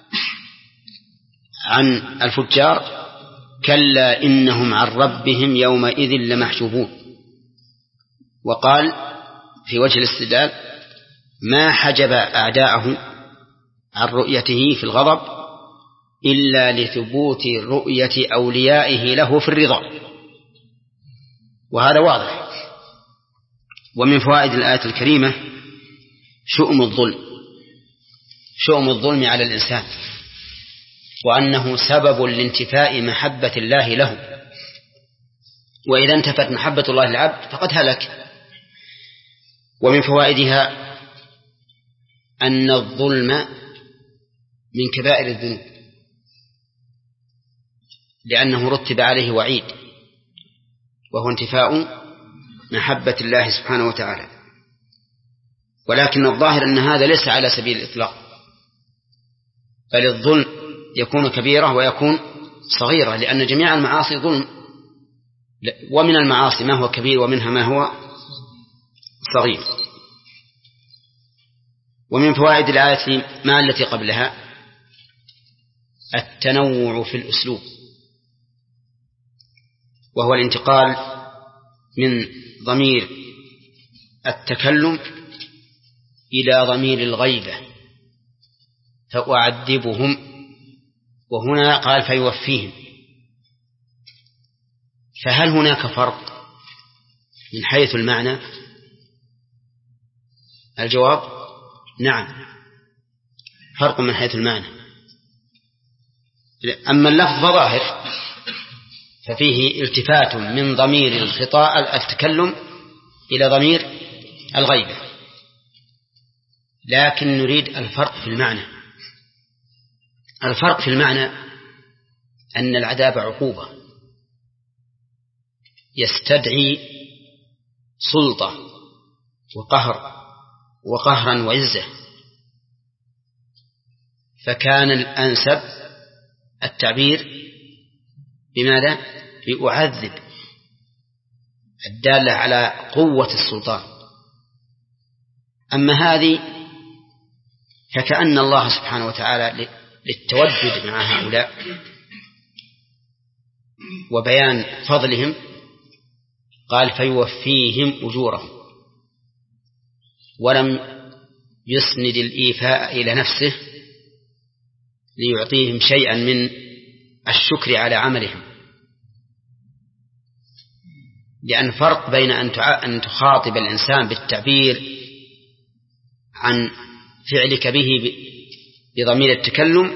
عن الفجار كلا إنهم عن ربهم يومئذ لمحجوبون، وقال في وجه الاستدلال ما حجب أعداءه عن رؤيته في الغضب إلا لثبوت رؤية أوليائه له في الرضا، وهذا واضح. ومن فوائد الآية الكريمة شؤم الظلم شؤم الظلم على الإنسان، وأنه سبب لانتفاء محبة الله له، وإذا انتفت محبة الله للعبد فقد هلك. ومن فوائدها أن الظلم من كبائر الذنوب، لأنه رتب عليه وعيد وهو انتفاء محبة الله سبحانه وتعالى. ولكن الظاهر أن هذا ليس على سبيل الإطلاق، بل الظلم يكون كبيرة ويكون صغيرة، لأن جميع المعاصي ظلم، ومن المعاصي ما هو كبير ومنها ما هو صغير. ومن فوائد الآية ما التي قبلها التنوع في الأسلوب، وهو الانتقال من ضمير التكلم إلى ضمير الغيبة فأعذبهم، وهنا قال فيوفيهم. فهل هناك فرق من حيث المعنى؟ الجواب نعم، فرق من حيث المعنى. أما اللفظ ظاهر ففيه التفات من ضمير الخطاء التكلم إلى ضمير الغيبة، لكن نريد الفرق في المعنى. الفرق في المعنى أن العذاب عقوبة يستدعي سلطة وقهر وقهرا وعزة، فكان الأنسب التعبير بماذا؟ بأعذب، الدالة على قوة السلطان. أما هذه فكأن الله سبحانه وتعالى للتودد مع هؤلاء وبيان فضلهم قال فيوفيهم أجورهم، ولم يسند الإيفاء إلى نفسه ليعطيهم شيئا من الشكر على عملهم، لأن فرق بين أن تخاطب الإنسان بالتعبير عن فعلك به بضمير التكلم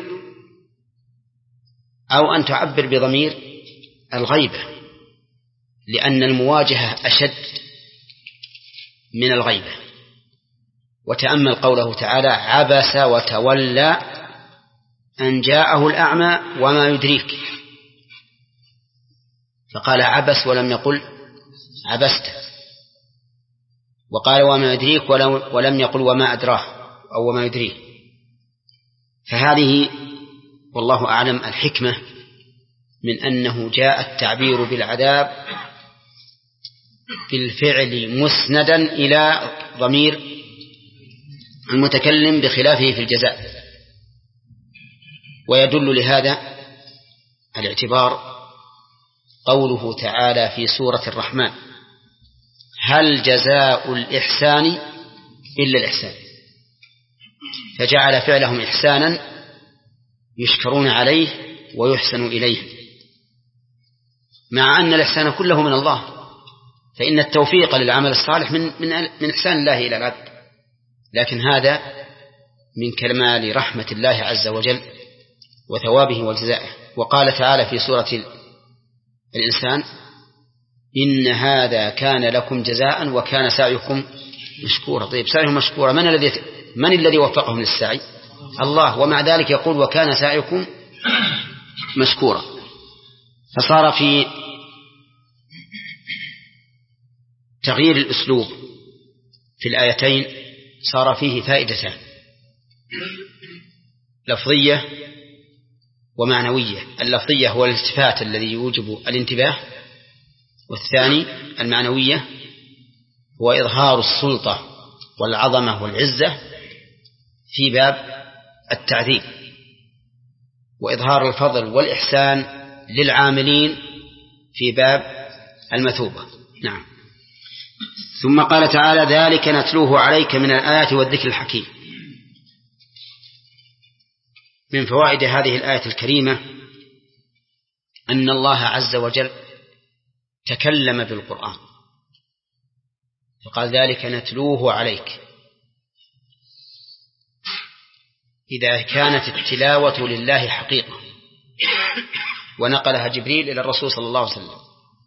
أو أن تعبر بضمير الغيبة، لأن المواجهة أشد من الغيبة. وتأمل قوله تعالى عبس وتولى أن جاءه الأعمى وما يدريك، فقال عبس ولم يقل عبست، وقال وما يدريك ولم يقل وما أدراه أو وما يدريه. فهذه والله أعلم الحكمة من أنه جاء التعبير بالعذاب بالفعل مسندا إلى ضمير المتكلم بخلافه في الجزاء. ويدل لهذا الاعتبار قوله تعالى في سورة الرحمن هل جزاء الإحسان إلا الإحسان، فجعل فعلهم إحسانا يشكرون عليه ويحسن إليه، مع أن الإحسان كله من الله، فإن التوفيق للعمل الصالح من, من, من إحسان الله إلى العبد، لكن هذا من كمال رحمة الله عز وجل وثوابه وجزائه. وقال تعالى في سورة الإنسان إن هذا كان لكم جزاء وكان سعيكم مشكورا. طيب سعيهم مشكورا، من الذي من الذي وفقهم للسعي؟ الله، ومع ذلك يقول وكان سعيكم مشكورا. فصار في تغيير الأسلوب في الآيتين صار فيه فائدتان، لفظية ومعنوية. اللفظية هو الالتفات الذي يوجب الانتباه، والثاني المعنوية هو إظهار السلطة والعظمة والعزة في باب التعذيب، وإظهار الفضل والإحسان للعاملين في باب المثوبة. نعم. ثم قال تعالى ذلك نتلوه عليك من الآيات والذكر الحكيم. من فوائد هذه الآية الكريمة أن الله عز وجل تكلم بالقرآن فقال ذلك نتلوه عليك. إذا كانت التلاوة لله حقيقة ونقلها جبريل إلى الرسول صلى الله عليه وسلم،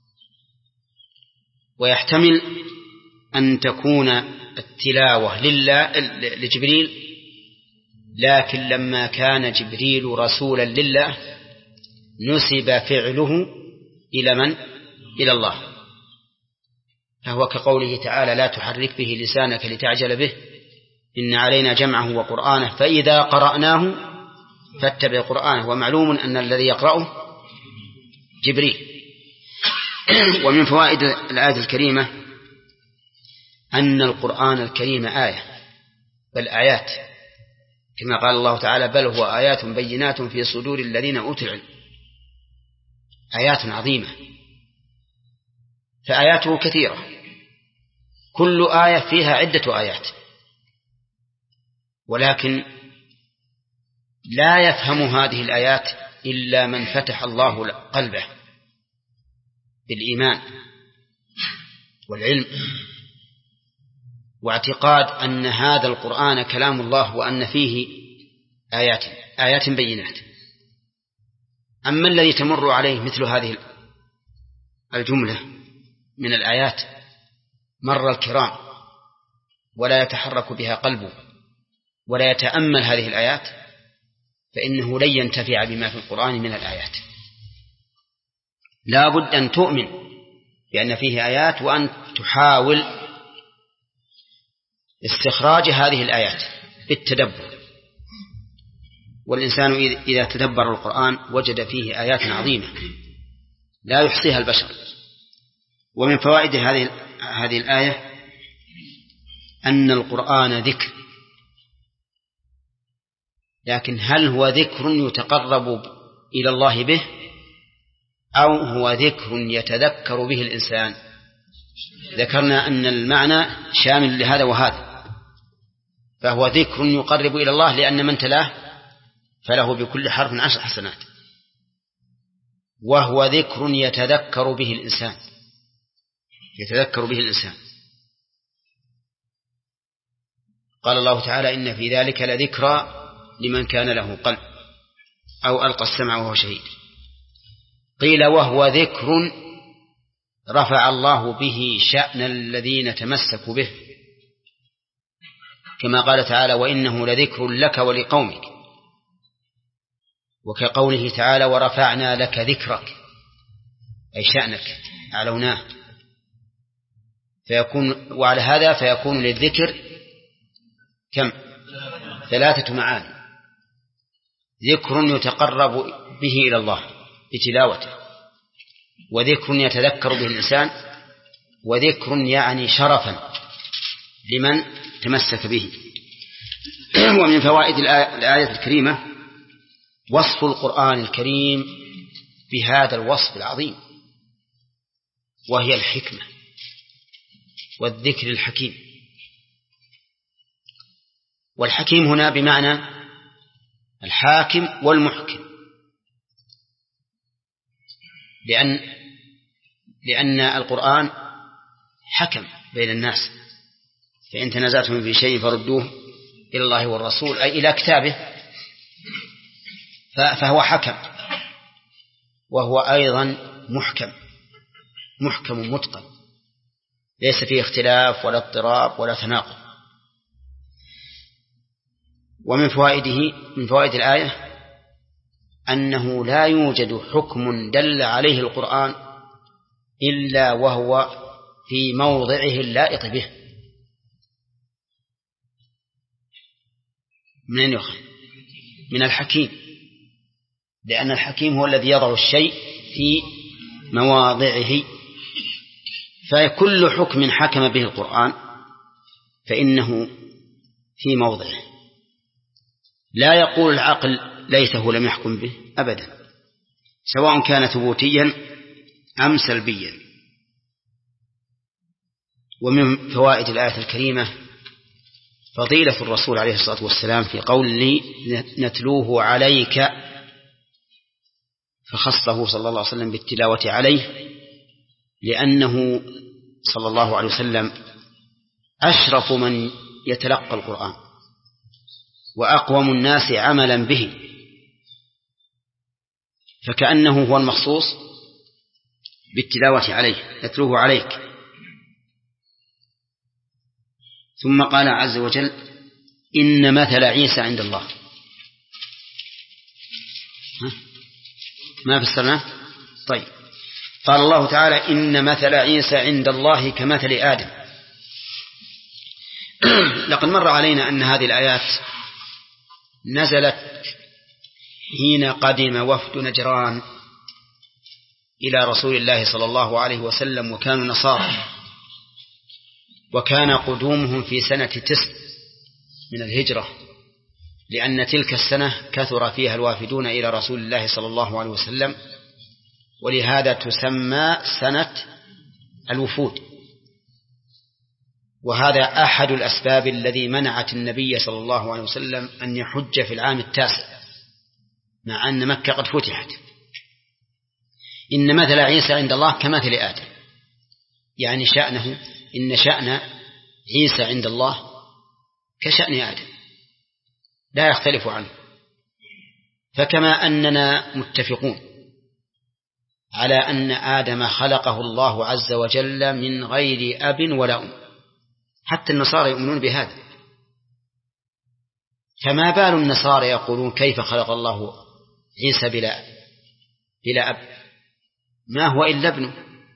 ويحتمل أن تكون التلاوة لله لجبريل، لكن لما كان جبريل رسولا لله نسب فعله إلى من؟ إلى الله. فهو كقوله تعالى لا تحرك به لسانك لتعجل به إن علينا جمعه وقرآنه فإذا قرأناه فاتبع قرآنه. ومعلوم أن الذي يقرأه جبريل. ومن فوائد الآية الكريمة أن القرآن الكريم آية، بل آيات، كما قال الله تعالى بل هو آيات بينات في صدور الذين أوتوا العلم. آيات عظيمة، فآياته كثيرة، كل آية فيها عدة آيات، ولكن لا يفهم هذه الآيات إلا من فتح الله قلبه بالإيمان والعلم واعتقاد أن هذا القرآن كلام الله وأن فيه آيات آيات بينات. أما الذي تمر عليه مثل هذه الجملة من الآيات مر الكرام ولا يتحرك بها قلبه ولا يتأمل هذه الآيات، فإنه لن ينتفع بما في القرآن من الآيات. لا بد أن تؤمن بأن فيه آيات وأن تحاول استخراج هذه الآيات بالتدبر. والإنسان إذا تدبر القرآن وجد فيه آيات عظيمة لا يحصيها البشر. ومن فوائد هذه هذه الآية أن القرآن ذكر، لكن هل هو ذكر يتقرب إلى الله به أو هو ذكر يتذكر به الإنسان؟ ذكرنا أن المعنى شامل لهذا وهذا، فهو ذكر يقرب إلى الله لأن من تلاه فله بكل حرف عشر حسنات، وهو ذكر يتذكر به الإنسان يتذكر به الإنسان. قال الله تعالى إن في ذلك لذكرى لمن كان له قلب أو ألقى السمع وهو شهيد. قيل وهو ذكر رفع الله به شأن الذين تمسكوا به، كما قال تعالى وإنه لذكر لك ولقومك، وكقوله تعالى ورفعنا لك ذكرك أي شأنك علوناه. فيكون وعلى هذا فيكون للذكر كم؟ ثلاثة معاني: ذكر يتقرب به إلى الله بتلاوته، وذكر يتذكر به الإنسان، وذكر يعني شرفا لمن تمسك به. ومن فوائد الآية الكريمة وصف القرآن الكريم بهذا الوصف العظيم، وهي الحكمة والذكر الحكيم. والحكيم هنا بمعنى الحاكم والمحكم، لأن لأن القرآن حكم بين الناس، فإن تنازعتم في شيء فردوه إلى الله والرسول أي إلى كتابه، فهو حكم، وهو أيضا محكم محكم متقن ليس فيه اختلاف ولا اضطراب ولا تناقض. ومن فوائده من فوائد الآية أنه لا يوجد حكم دل عليه القرآن إلا وهو في موضعه اللائق به. من يخل؟ من الحكيم، لأن الحكيم هو الذي يضع الشيء في مواضعه. فكل حكم حكم به القرآن فإنه في موضعه، لا يقول العقل ليته لم يحكم به أبدا، سواء كان ثبوتيا أم سلبيا. ومن فوائد الآية الكريمة فضيلة الرسول عليه الصلاة والسلام في قوله نتلوه عليك، فخصه صلى الله عليه وسلم بالتلاوة عليه، لأنه صلى الله عليه وسلم أشرف من يتلقى القرآن وأقوم الناس عملا به، فكأنه هو المخصوص بالتلاوة عليه، نتلوه عليك. ثم قال عز وجل إن مثل عيسى عند الله. ما فسرناه؟ طيب، قال الله تعالى إن مثل عيسى عند الله كمثل آدم. لقد مر علينا أن هذه الآيات نزلت حين قدم وفد نجران إلى رسول الله صلى الله عليه وسلم، وكانوا نصارى، وكان قدومهم في سنة تسع من الهجرة، لأن تلك السنة كثر فيها الوافدون إلى رسول الله صلى الله عليه وسلم، ولهذا تسمى سنة الوفود. وهذا أحد الأسباب الذي منعت النبي صلى الله عليه وسلم أن يحج في العام التاسع مع أن مكة قد فتحت. إن مثل عيسى عند الله كمثل آدم، يعني شأنه إن شأن عيسى عند الله كشأن آدم لا يختلف عنه. فكما أننا متفقون على أن آدم خلقه الله عز وجل من غير أب ولا أم، حتى النصارى يؤمنون بهذا، فما بال النصارى يقولون كيف خلق الله عيسى بلا بلا أب؟ ما هو إلا ابنه،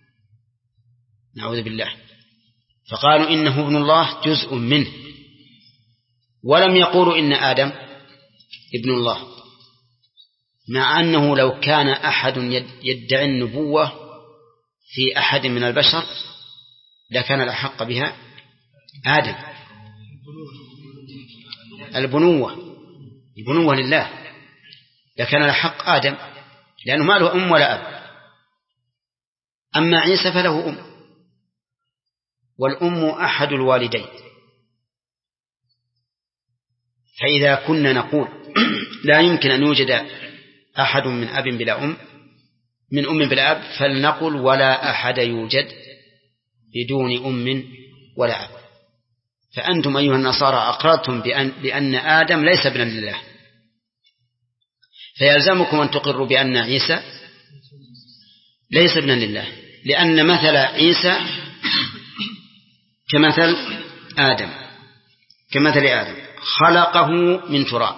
نعوذ بالله. فقالوا إنه ابن الله جزء منه، ولم يقولوا إن آدم ابن الله، مع أنه لو كان أحد يدعي النبوة في أحد من البشر لكان الأحق بها آدم. البنوة البنوة لله، لكان الأحق آدم لأنه ما له أم ولا أب. أما عيسى فله أم، والأم أحد الوالدين. فإذا كنا نقول لا يمكن أن يوجد أحد من أب بلا أم من أم بلا أب، فلنقل ولا أحد يوجد بدون أم ولا أب. فأنتم أيها النصارى أقررتم بأن, بأن آدم ليس ابنا لله، فيلزمكم أن تقروا بأن عيسى ليس ابنا لله، لأن مثل عيسى كمثل آدم كمثل آدم خلقه من تراب.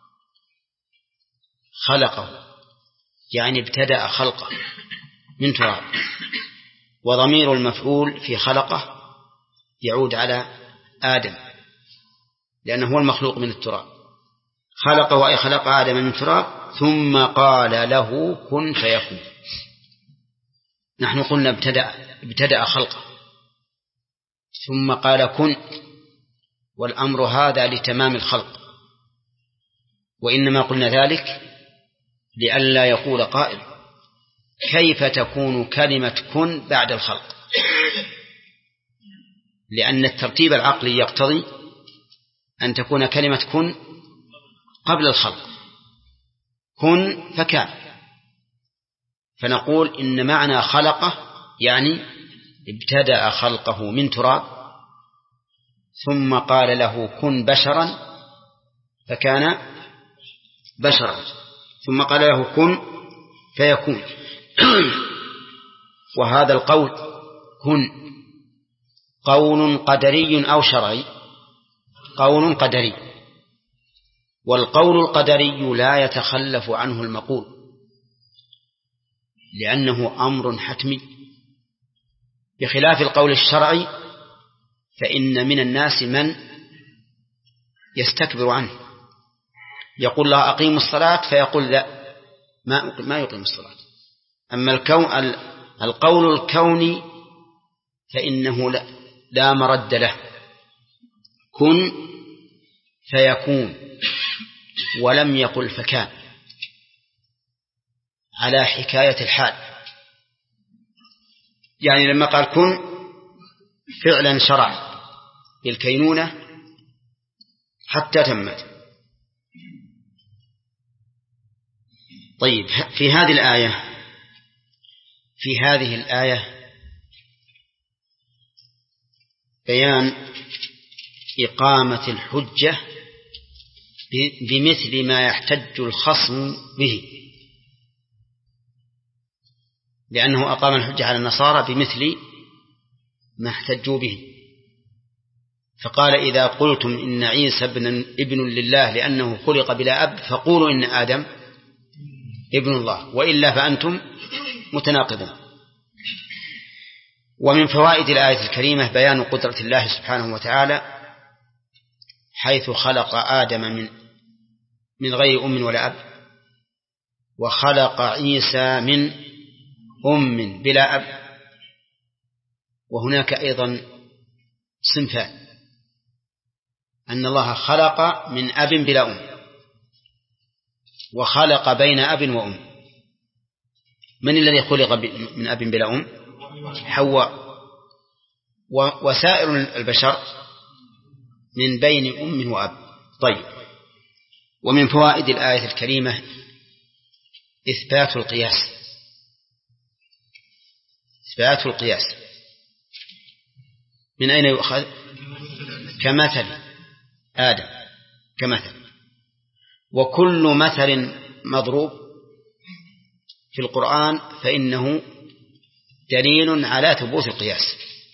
خلقه يعني ابتدأ خلقه من تراب، وضمير المفعول في خلقه يعود على آدم لأنه هو المخلوق من التراب. خلقه أي خلق آدم من تراب ثم قال له كن فيكون. نحن قلنا ابتدأ, ابتدأ خلقه ثم قال كن، والأمر هذا لتمام الخلق، وإنما قلنا ذلك لئلا يقول قائل كيف تكون كلمة كن بعد الخلق، لأن الترتيب العقلي يقتضي أن تكون كلمة كن قبل الخلق، كن فكان. فنقول إن معنى خلقه يعني ابتدأ خلقه من تراب ثم قال له كن بشرا فكان بشرا، ثم قال له كن فيكون. وهذا القول كن قول قدري أو شرعي؟ قول قدري، والقول القدري لا يتخلف عنه المقول لأنه أمر حتمي، بخلاف القول الشرعي فإن من الناس من يستكبر عنه، يقول الله أقيم الصلاة فيقول لا ما ما يقيم الصلاة. أما الكون القول الكوني فإنه لا, لا مرد له، كن فيكون، ولم يقل فكان على حكاية الحال. يعني لما قال كن فعلا شرع بالكينونة حتى تمت. طيب في هذه الآية في هذه الآية بيان إقامة الحجة بمثل ما يحتج الخصم به، لأنه أقام الحجة على النصارى بمثل ما احتجوا به، فقال إذا قلتم إن عيسى ابن, ابن لله لأنه خلق بلا أب فقولوا إن آدم ابن الله، وإلا فأنتم متناقضون. ومن فوائد الآية الكريمة بيان قدرة الله سبحانه وتعالى حيث خلق آدم من من غير أم ولا أب، وخلق عيسى من أم بلا أب. وهناك أيضا صنفان، أن الله خلق من أب بلا أم، وخلق بين أب وأم. من الذي خلق من أب بلا أم؟ حواء. وسائر البشر من بين أم وأب. طيب، ومن فوائد الآية الكريمة إثبات القياس إثبات القياس من أين يؤخذ؟ كمثل آدم كمثل، وكل مثل مضروب في القرآن فإنه دليل على ثبوت القياس،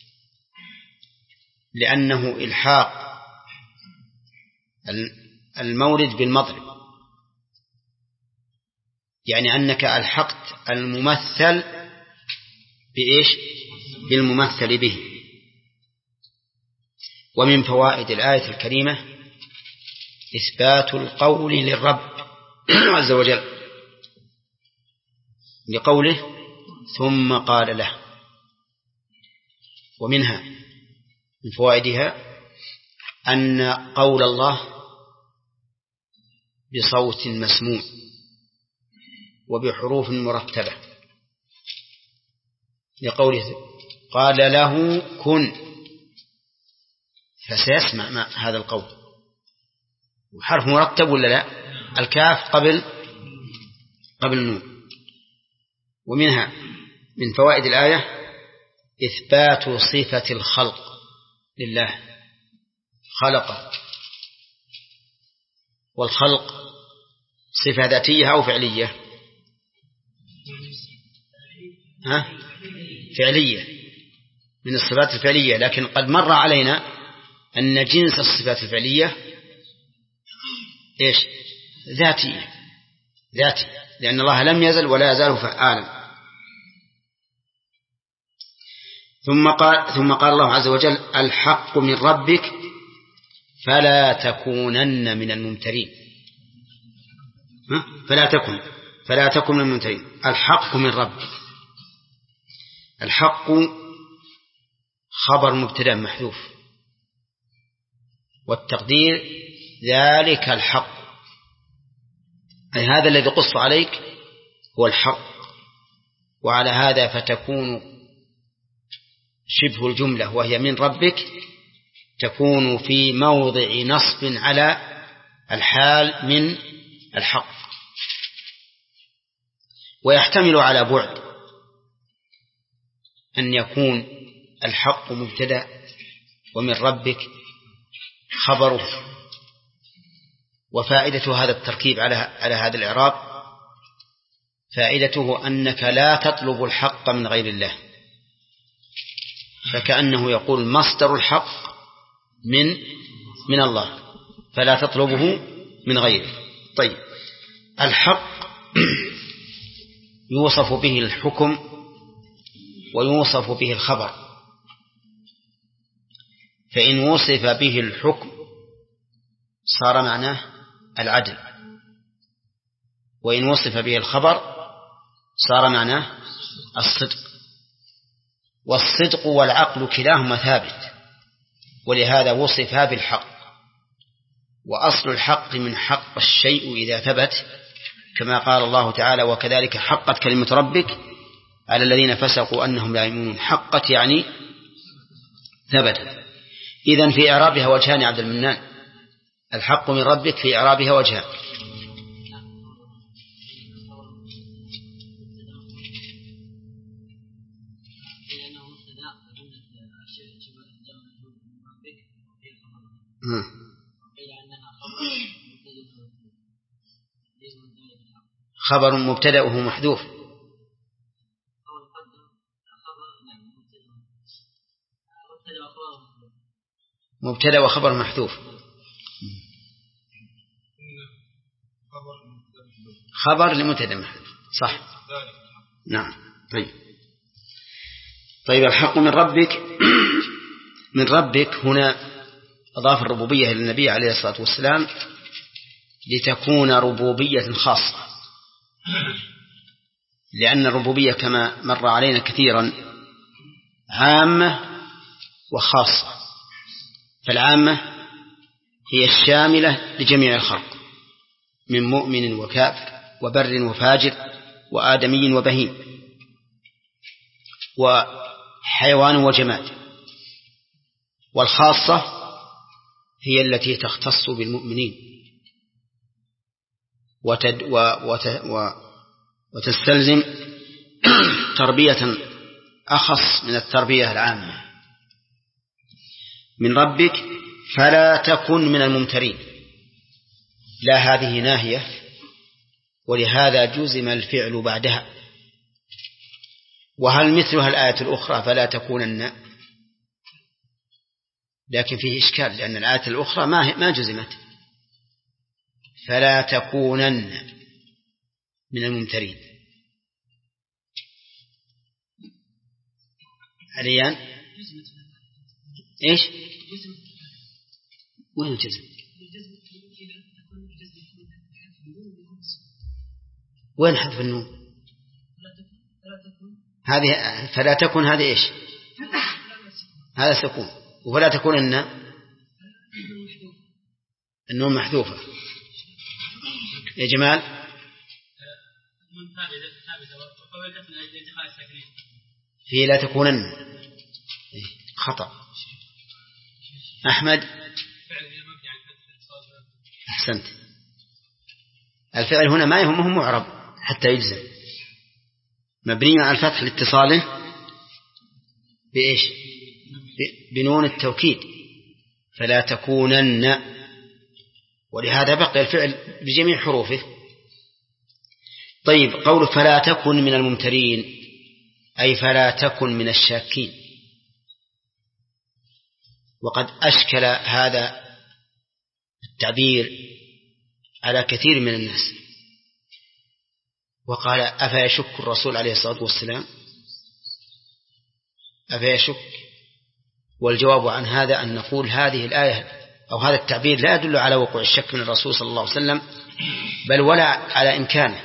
لأنه إلحاق المورد بالمضرب، يعني أنك ألحقت الممثل بإيش؟ بالممثل به. ومن فوائد الآية الكريمة إثبات القول للرب عز وجل لقوله ثم قال له. ومنها من فوائدها أن قول الله بصوت مسموع وبحروف مرتبة، لقوله قال له كن، فسيسمع ما هذا القول، وحرف مرتب ولا لا؟ الكاف قبل قبل النون. ومنها من فوائد الآية إثبات صفة الخلق لله، خلق، والخلق صفة ذاتية أو فعلية؟ ها؟ فعلية، من الصفات الفعلية، لكن قد مر علينا أن جنس الصفات الفعلية إيش؟ ذاتية ذاتي، لأن الله لم يزل ولا يزال فعالا. ثم قال ثم قال الله عز وجل الحق من ربك فلا تكونن من الممترين. فلا تكن فلا تكن من الممترين. الحق من ربك، الحق خبر مبتدأ محذوف، والتقدير ذلك الحق، أي هذا الذي قص عليك هو الحق. وعلى هذا فتكون شبه الجملة وهي من ربك تكون في موضع نصب على الحال من الحق، ويحتمل على بعد أن يكون الحق مبتدأ ومن ربك خبره. وفائدة هذا التركيب على على هذا الإعراب فائدته أنك لا تطلب الحق من غير الله، فكأنه يقول مصدر الحق من من الله فلا تطلبه من غيره. طيب، الحق يوصف به الحكم ويوصف به الخبر، فإن وصف به الحكم صار معناه العدل، وإن وصف به الخبر صار معناه الصدق. والصدق والعقل كلاهما ثابت، ولهذا وصفا بالحق. وأصل الحق من حق الشيء إذا ثبت، كما قال الله تعالى وكذلك حقت كلمة ربك على الذين فسقوا أنهم لا يؤمنون. حقت يعني ثبتت. إذن في إعرابها وجهان عبد المنان، الحق من ربك في إعرابها وجهان. خبر مبتدأه محذوف، مبتدأ وخبر محذوف، خبر لمبتدأ محذوف، صح. نعم. طيب طيب الحق من ربك، من ربك هنا أضاف الربوبية إلى النبي عليه الصلاة والسلام لتكون ربوبية خاصة، لأن الربوبية كما مر علينا كثيرا عامة وخاصة. فالعامة هي الشاملة لجميع الخلق من مؤمن وكافر وبر وفاجر وآدمي وبهيم وحيوان وجماد. والخاصة هي التي تختص بالمؤمنين وتد و وت و وتستلزم تربية أخص من التربية العامة. من ربك فلا تكن من الممترين، لا هذه ناهية، ولهذا جزم الفعل بعدها. وهل مثلها الآية الأخرى فلا تكونن؟ لكن فيه إشكال، لأن الآية الأخرى ما ما جزمت. فلا تكونن من الممترين عليان إيش؟ وين الجزم؟ وين حذف النون؟ هذه فلا تكن، هذه إيش؟ هذا سكون. وفلا تكونن النون محذوفة. يا جمال في لا تكونن خطأ. أحمد أحسنت. الفعل هنا ما يهمه معرب حتى يجزم، مبني على الفتح لاتصاله بإيش؟ بنون التوكيد. فلا تكونن، ولهذا بقي الفعل بجميع حروفه. طيب، قول فلا تكن من الممترين أي فلا تكن من الشاكين. وقد أشكل هذا التعبير على كثير من الناس، وقال أفيشك الرسول عليه الصلاة والسلام؟ أفيشك؟ والجواب عن هذا أن نقول هذه الآية أو هذا التعبير لا يدل على وقوع الشك من الرسول صلى الله عليه وسلم، بل ولا على إمكانه،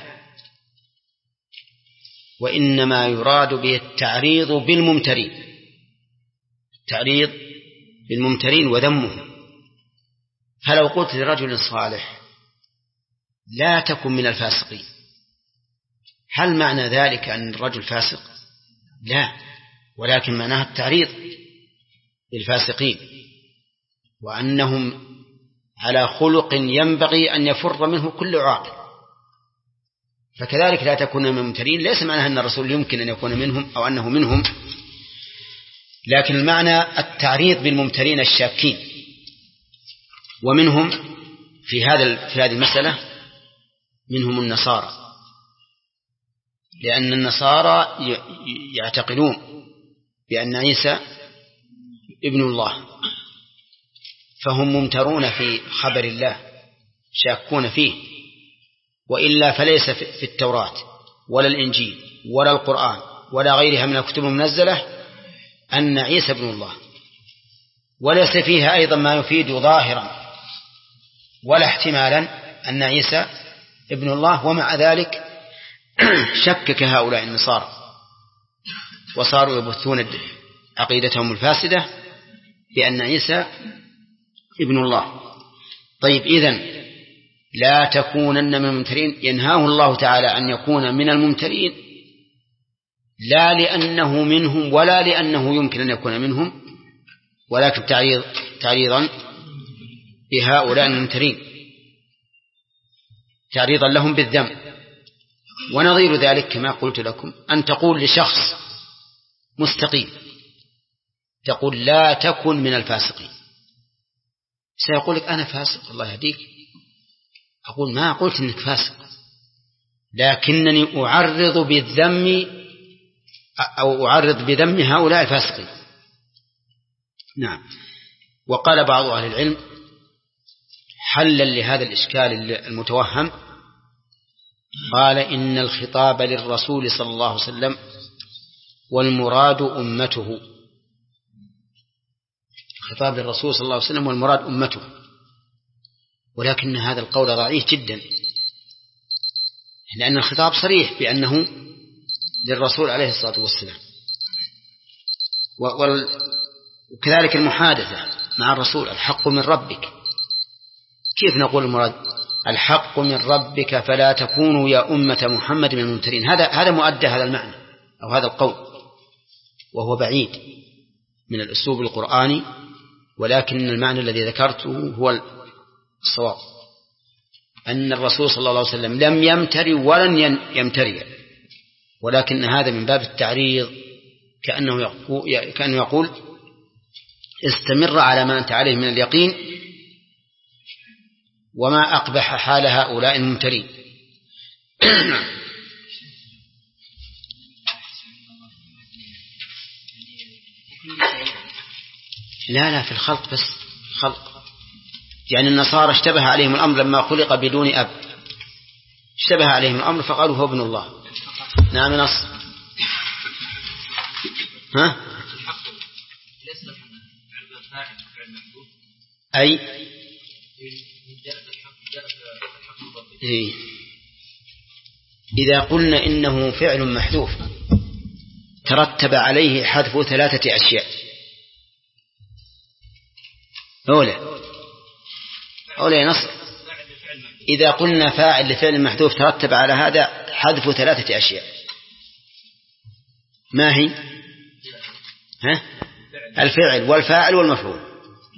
وإنما يراد به التعريض بالممترين، التعريض بالممترين وذمه. فلو قلت لرجل صالح لا تكن من الفاسقين، هل معنى ذلك أن الرجل فاسق؟ لا، ولكن معناها التعريض للفاسقين وأنهم على خلق ينبغي أن يفر منه كل عاقل. فكذلك لا تكون من الممترين ليس معناها أن الرسول يمكن أن يكون منهم أو أنه منهم، لكن المعنى التعريض بالممترين الشاكين. ومنهم في هذا في هذه المسألة منهم النصارى، لأن النصارى يعتقدون بأن عيسى ابن الله فهم ممترون في خبر الله شاكون فيه، وإلا فليس في التوراة ولا الإنجيل ولا القرآن ولا غيرها من الكتب المنزلة أن عيسى ابن الله، وليس فيها أيضا ما يفيد ظاهرا ولا احتمالا أن عيسى ابن الله. ومع ذلك شكك هؤلاء النصارى وصاروا يبثون عقيدتهم الفاسدة بأن عيسى ابن الله. طيب، إذن لا تكونن من الممترين، ينهاه الله تعالى أن يكون من الممترين لا لأنه منهم ولا لأنه يمكن أن يكون منهم، ولكن تعريض تعريضا بهؤلاء الممترين، تعريضا لهم بالذنب. ونظير ذلك كما قلت لكم أن تقول لشخص مستقيم، تقول لا تكن من الفاسقين، سيقول لك أنا فاسق الله يهديك. أقول ما قلت إنك فاسق، لكنني أعرض بالذم أو أعرض بذم هؤلاء الفاسقين. نعم. وقال بعض أهل العلم حلا لهذا الإشكال المتوهم، قال إن الخطاب للرسول صلى الله عليه وسلم والمراد أمته، خطاب للرسول صلى الله عليه وسلم والمراد أمته، ولكن هذا القول ضعيف جدا، لأن الخطاب صريح بأنه للرسول عليه الصلاة والسلام. وكذلك المحادثة مع الرسول، الحق من ربك، كيف نقول المراد الحق من ربك فلا تكونوا يا أمة محمد من الممترين؟ هذا هذا مؤدى هذا المعنى أو هذا القول، وهو بعيد من الأسلوب القرآني، ولكن المعنى الذي ذكرته هو الصواب، أن الرسول صلى الله عليه وسلم لم يمتري ولن يمتري، ولكن هذا من باب التعريض، كأنه يقول, كأنه يقول استمر على ما أنت عليه من اليقين وما أقبح حال هؤلاء الممترين. لا لا في الخلق، بس خلق، يعني النصارى اشتبه عليهم الأمر لما خلق بدون أب، اشتبه عليهم الأمر فقالوا هو ابن الله. نعم نص. ها؟ أي إيه؟ إذا قلنا إنه فعل محذوف ترتب عليه حذف ثلاثة أشياء، أولى أولى نص. إذا قلنا فاعل لفعل محذوف ترتب على هذا حذف ثلاثة أشياء، ما هي؟ ها؟ الفعل والفاعل والمفعول.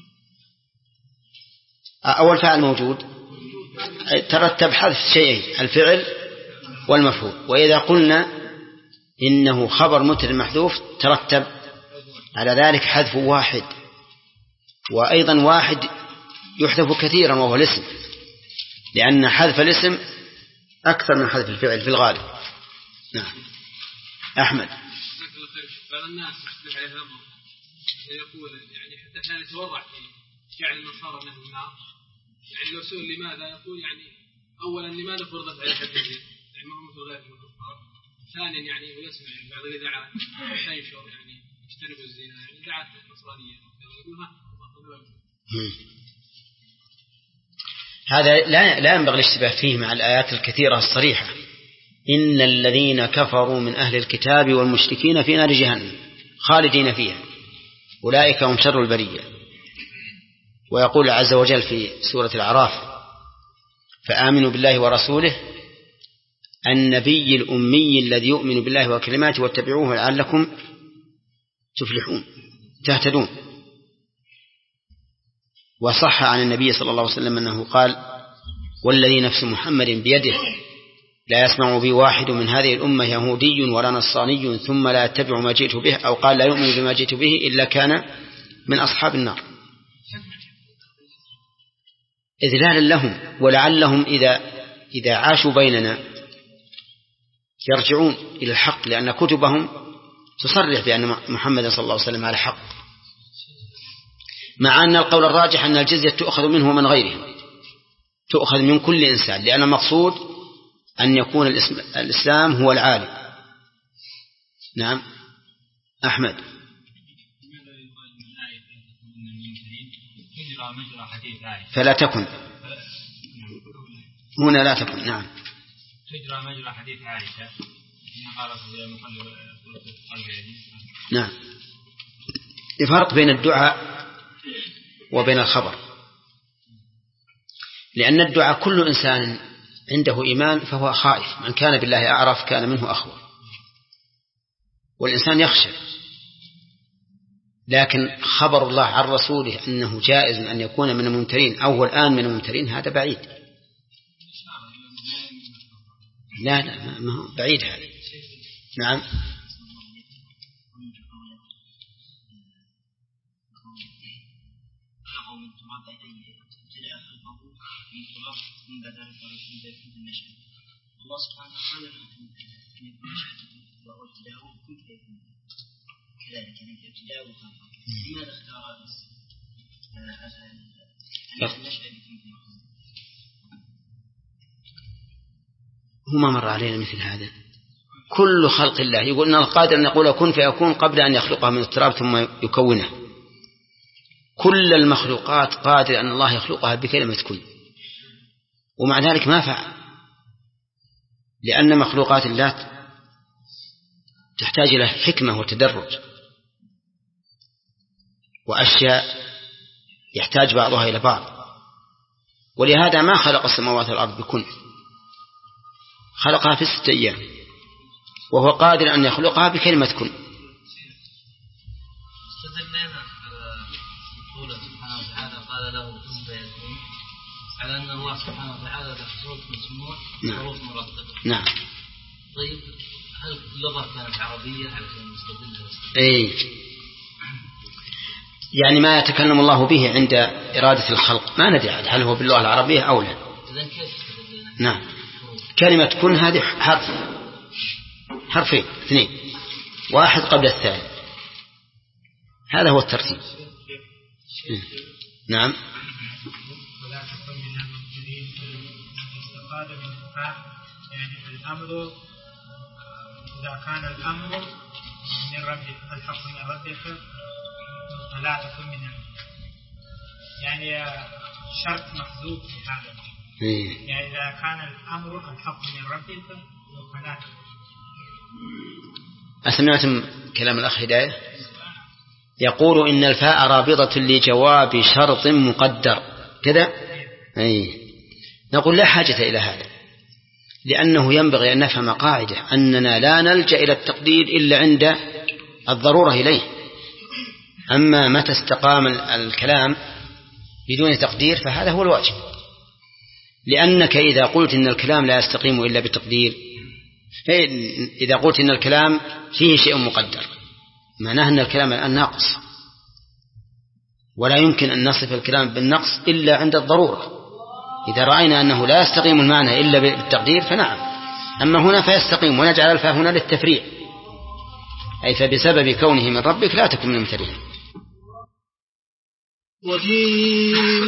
أول فاعل موجود ترتب حذف شيئين، الفعل والمفعول. وإذا قلنا إنه خبر مبتدأ محذوف ترتب على ذلك حذف واحد، وأيضا واحد يحذف كثيرا وهو الاسم، لأن حذف الاسم أكثر من حذف الفعل في الغالب. نعم. أحمد. بعض الناس يشبه عليه الأمر يقول يعني حتى أحيانا يتورع في جعل النصارى من النار، يعني لو سئل لماذا يقول يعني أولا لماذا فرضت عليه التكذيب، يعني ما هو مثل غير الكفار. ثانيا يعني ويسمع يعني بعض الإذاعات تنشر يعني اجتنبوا الزنا، يعني إذاعات نصرانية يقولها. هذا لا لا ينبغي الاشتباه فيه مع الآيات الكثيرة الصريحة: إن الذين كفروا من أهل الكتاب والمشركين في نار جهنم خالدين فيها أولئك هم شر البرية. ويقول عز وجل في سورة الأعراف: فآمنوا بالله ورسوله النبي الأمي الذي يؤمن بالله وكلماته واتبعوه لعلكم تفلحون تهتدون. وصح عن النبي صلى الله عليه وسلم أنه قال: والذي نفس محمد بيده لا يسمع بي واحد من هذه الأمة يهودي ولا نصراني ثم لا يتبع ما جئت به، أو قال لا يؤمن بما جئت به إلا كان من أصحاب النار، إذلالا لهم، ولعلهم إذا إذا عاشوا بيننا يرجعون إلى الحق، لأن كتبهم تصرح بأن محمد صلى الله عليه وسلم على حق. مع أن القول الراجح أن الجزية تؤخذ منه ومن غيره، تؤخذ من كل إنسان، لأن المقصود أن يكون الإسلام هو العالي. نعم أحمد. فلا تكن هنا لا تكن. نعم تجرى مجرى حديث عائشة. نعم. الفرق بين الدعاء وبين الخبر، لأن الدعاء كل إنسان عنده إيمان فهو خائف، من كان بالله أعرف كان منه أخوف، والإنسان يخشى. لكن خبر الله عن رسوله أنه جائز أن يكون من الممترين أو هو الآن من الممترين هذا بعيد. لا لا ما هو بعيد هذا. نعم. الله سبحانه وتعالى أن يكون نشأته وابتداؤه كن فيكون كذلك أن ابتداؤه خلقه. لماذا اختار النشأة بكن فيكون؟ هو ما مر علينا مثل هذا. كل خلق الله يقول أن القادر أن يقول كن فيكون قبل أن يخلقها من التراب ثم يكونه. كل المخلوقات قادر أن الله يخلقها بكلمة كن، ومع ذلك ما فعل، لأن مخلوقات الله تحتاج إلى حكمة وتدرج، وأشياء يحتاج بعضها إلى بعض، ولهذا ما خلق السماوات والأرض بكن، خلقها في ستة أيام، وهو قادر أن يخلقها بكلمة كن. قال له كن فيكون على أن الله سبحانه وتعالى له صوت مسموع وحروف مرتبة. نعم. طيب هل اللغة كانت عربية على المستدل؟ أي يعني ما يتكلم الله به عند إرادة الخلق ما ندري هل هو باللغة العربية أو لا. إذن كيف؟ نعم. كلمة كن هذه حرف، حرفين اثنين، واحد قبل الثاني، هذا هو الترتيب. نعم. ولا تكن من المبتدئين استفاد من الفاء يعني الأمر إذا كان الأمر من ربك الحق من ربك فلا تكن من يعني شرط محذوف في هذا. يعني إذا كان الأمر الحق من ربك فلا تكن. أسمعتم كلام الأخ هداية يقول إن الفاء رابطة لجواب شرط مقدر كذا. أي نقول لا حاجة إلى هذا، لأنه ينبغي أن نفهم قاعدة أننا لا نلجأ إلى التقدير إلا عند الضرورة إليه. أما متى استقام الكلام بدون تقدير فهذا هو الواجب، لأنك إذا قلت إن الكلام لا يستقيم إلا بالتقدير، إذا قلت إن الكلام فيه شيء مقدر معناه أن الكلام الآن ناقص، ولا يمكن أن نصف الكلام بالنقص إلا عند الضرورة. إذا رأينا أنه لا يستقيم المعنى إلا بالتقدير فنعم، أما هنا فيستقيم، ونجعل الفاء هنا للتفريع، أي فبسبب كونه من ربك لا تكن من الممترين. وقيل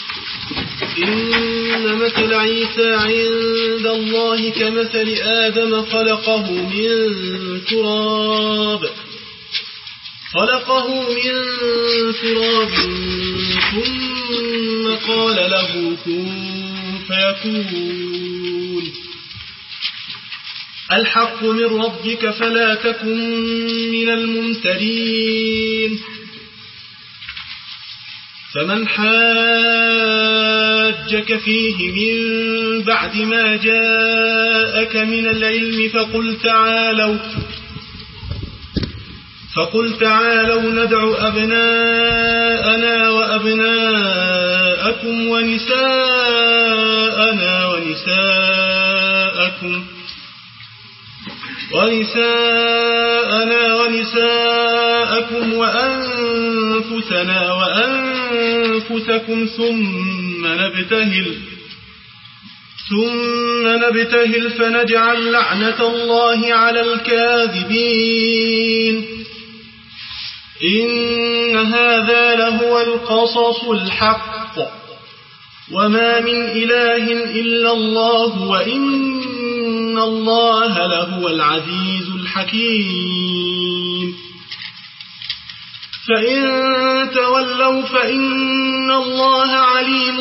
إن مثل عيسى عند الله كمثل آدم خلقه من تراب خلقه من تراب ثم قال له كن فيكون. الحق من ربك فلا تكن من الممترين. فمن حاجك فيه من بعد ما جاءك من العلم فقل تعالوا فقل تعالوا ندع أبناءنا وأبناءكم ونساءنا ونساءكم ونساءنا ونساءكم وأنفسنا وأنفسكم ثم نبتهل ثم نبتهل فنجعل لعنة الله على الكاذبين. إن هذا لهو القصص الحق وما من إله إلا الله وإن الله لهو العزيز الحكيم فإن تولوا فإن الله عليم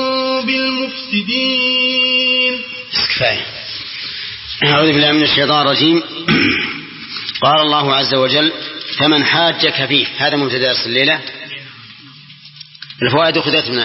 بالمفسدين. كفاية. أعوذ بالله من الشيطان الرجيم. قال الله عز وجل فمن حاجك فيه. هذا مبتدأ درس الليلة. الفوائد أخذت من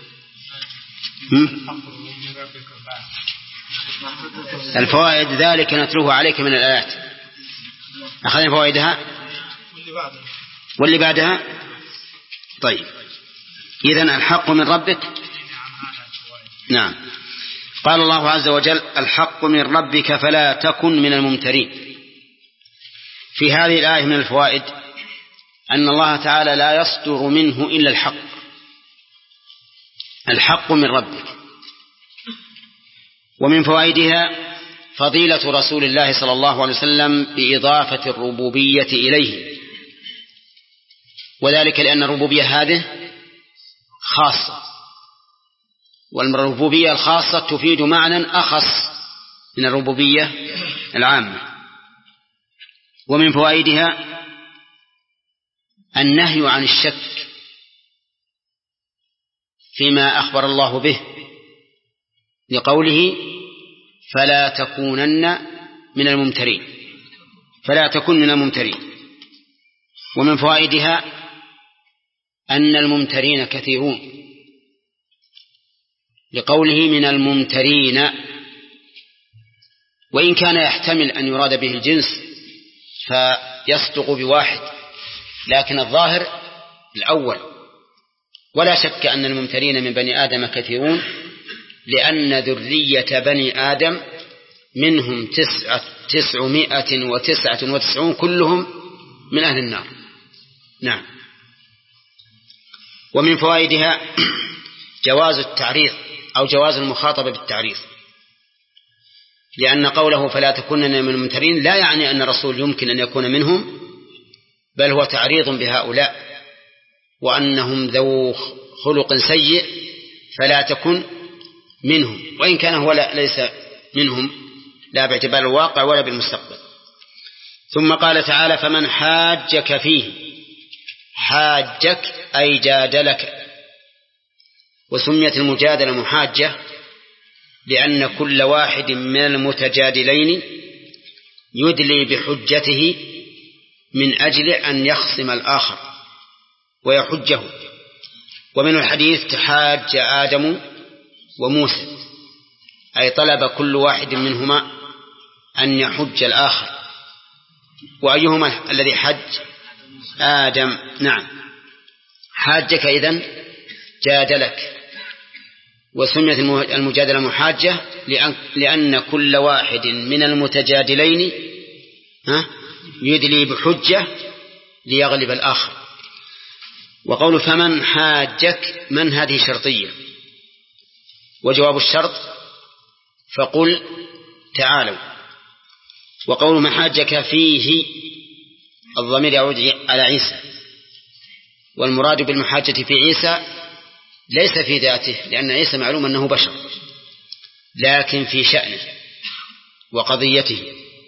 الفوائد ذلك نتلوه عليك من الآيات. أخذنا فوائدها واللي بعدها. طيب إذن الحق من ربك. نعم. قال الله عز وجل الحق من ربك فلا تكن من الممترين. في هذه الآية من الفوائد أن الله تعالى لا يصدر منه إلا الحق. الحق من ربك. ومن فوائدها فضيلة رسول الله صلى الله عليه وسلم بإضافة الربوبية إليه، وذلك لأن الربوبية هذه خاصة، والربوبية الخاصة تفيد معنى أخص من الربوبية العامة. ومن فوائدها النهي عن الشك فيما أخبر الله به لقوله فلا تكونن من الممترين. فلا تكن من الممترين. ومن فوائدها أن الممترين كثيرون لقوله من الممترين، وإن كان يحتمل أن يراد به الجنس فيصدق بواحد، لكن الظاهر الأول. ولا شك أن الممترين من بني آدم كثيرون، لأن ذرية بني آدم منهم تسعة تسعمائة وتسعة وتسعون كلهم من أهل النار. نعم. ومن فوائدها جواز التعريض أو جواز المخاطبة بالتعريض، لأن قوله فلا تكونن من الممترين لا يعني أن الرسول يمكن أن يكون منهم، بل هو تعريض بهؤلاء وأنهم ذو خلق سيء فلا تكن منهم، وإن كان هو ليس منهم لا باعتبار الواقع ولا بالمستقبل. ثم قال تعالى فمن حاجك فيه. حاجك أي جادلك. وسميت المجادلة محاجة لأن كل واحد من المتجادلين يدلي بحجته من أجل أن يخصم الآخر ويحجه. ومن الحديث تحاج آدم وموسى، أي طلب كل واحد منهما أن يحج الآخر. وأيهما الذي حج؟ آدم. نعم. حاجك إذن جادلك. وسميت المجادلة محاجة لأن كل واحد من المتجادلين يدلي بحجة ليغلب الآخر. وقول فمن حاجك من هذه شرطية، وجواب الشرط فقل تعالوا. وقول من حاجك فيه الضمير يعود على عيسى، والمراد بالمحاجة في عيسى ليس في ذاته، لأن عيسى معلوم أنه بشر، لكن في شأنه وقضيته.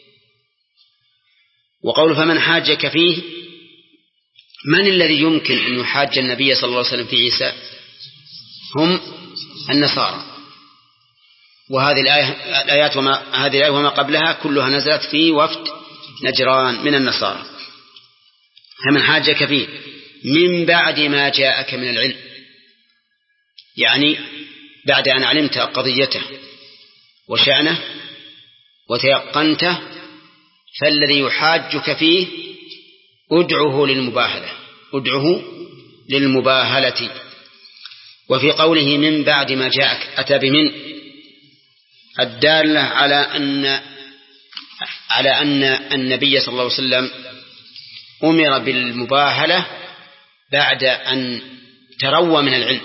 وقول فمن حاجك فيه من الذي يمكن أن يحاج النبي صلى الله عليه وسلم في عيسى؟ هم النصارى. وهذه الآية الآيات وما هذه الآية وما قبلها كلها نزلت في وفد نجران من النصارى. فمن حاجك فيه من بعد ما جاءك من العلم، يعني بعد أن علمت قضيته وشأنه وتيقنته، فالذي يحاجك فيه ادعه للمباهلة ادعه للمباهلة. وفي قوله من بعد ما جاءك أتى بمن الدالة على أن على أن النبي صلى الله عليه وسلم أمر بالمباهلة بعد أن تروى من العلم،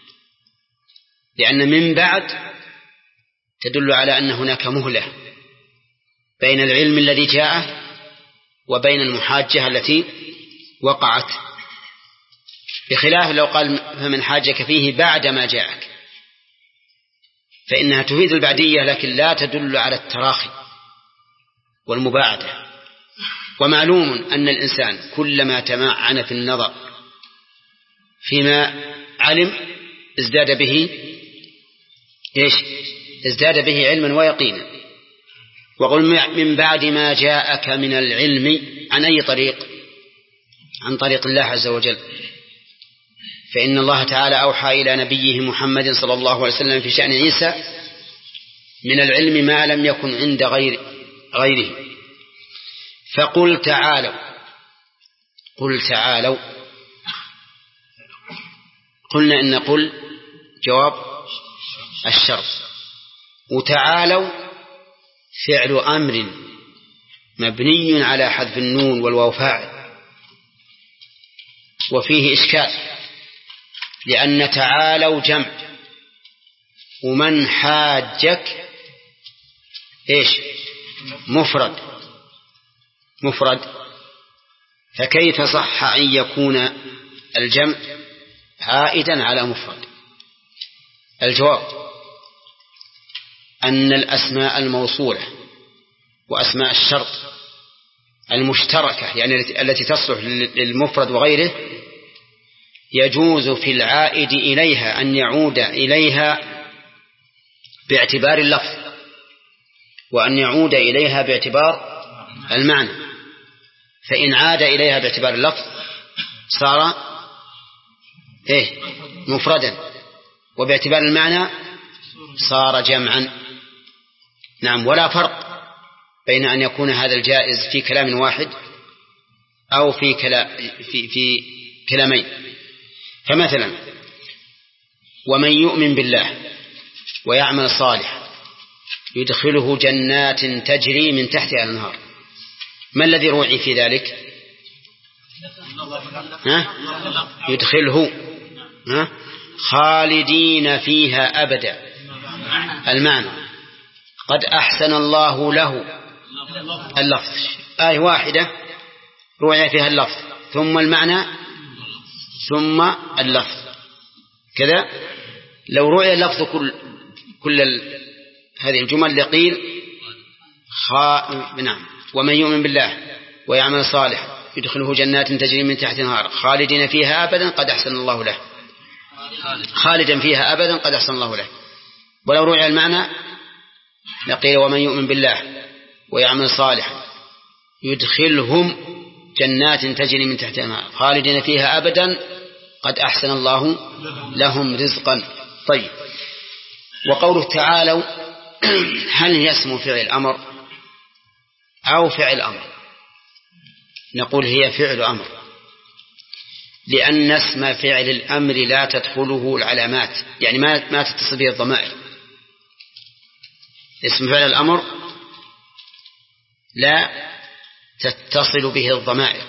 لأن من بعد تدل على أن هناك مهلة بين العلم الذي جاءه وبين المحاجة التي وقعت، بخلاف لو قال فمن حاجك فيه بعد ما جاءك، فإنها تفيد البعدية لكن لا تدل على التراخي والمباعدة. ومعلوم أن الإنسان كلما تمعن في النظر فيما علم ازداد به إيش؟ ازداد به علما ويقينا. وقل من بعد ما جاءك من العلم، عن أي طريق؟ عن طريق الله عز وجل. فإن الله تعالى أوحى إلى نبيه محمد صلى الله عليه وسلم في شأن عيسى من العلم ما لم يكن عند غير غيره. فقل تعالوا، قل تعالوا، قلنا إن قل جواب الشرط، وتعالوا فعل أمر مبني على حذف النون والواو فاعل، وفيه إشكال لأن تعالوا جمع، ومن حاجك إيش؟ مفرد مفرد فكيف صح أن يكون الجمع عائدا على مفرد؟ الجواب أن الأسماء الموصولة وأسماء الشرط المشتركة يعني التي تصلح للمفرد وغيره يجوز في العائد إليها أن يعود إليها باعتبار اللفظ، وأن يعود إليها باعتبار المعنى. فإن عاد إليها باعتبار اللفظ صار إيه؟ مفردا، وباعتبار المعنى صار جمعا. نعم، ولا فرق بين أن يكون هذا الجائز في كلام واحد أو في, كلا في, في كلامين. فمثلا ومن يؤمن بالله ويعمل صالح يدخله جنات تجري من تحتها الأنهار. ما الذي روعي في ذلك؟ ها؟ يدخله ها؟ خالدين فيها أبدا. المعنى قد أحسن الله له اللفظ، آية واحدة روعي فيها اللفظ ثم المعنى ثم اللفظ كذا. لو روعي اللفظ كل كل ال... هذه الجمل لقيل خا... نعم ومن يؤمن بالله ويعمل صالح يدخله جنات تجري من تحتها الأنهار خالدين فيها أبدا قد أحسن الله له، خالدا فيها أبدا قد أحسن الله له. ولو روعي المعنى لقيل ومن يؤمن بالله ويعمل صالحا يدخلهم جنات تجري من تحتها الأنهار خالدين فيها أبدا قد أحسن الله لهم رزقا. طيب، وقوله تعالوا هل هي اسم فعل أمر أو فعل أمر؟ نقول هي فعل أمر، لأن اسم فعل الأمر لا تدخله العلامات، يعني ما ما تتصل به الضمائر. اسم فعل الأمر لا تتصل به الضمائر.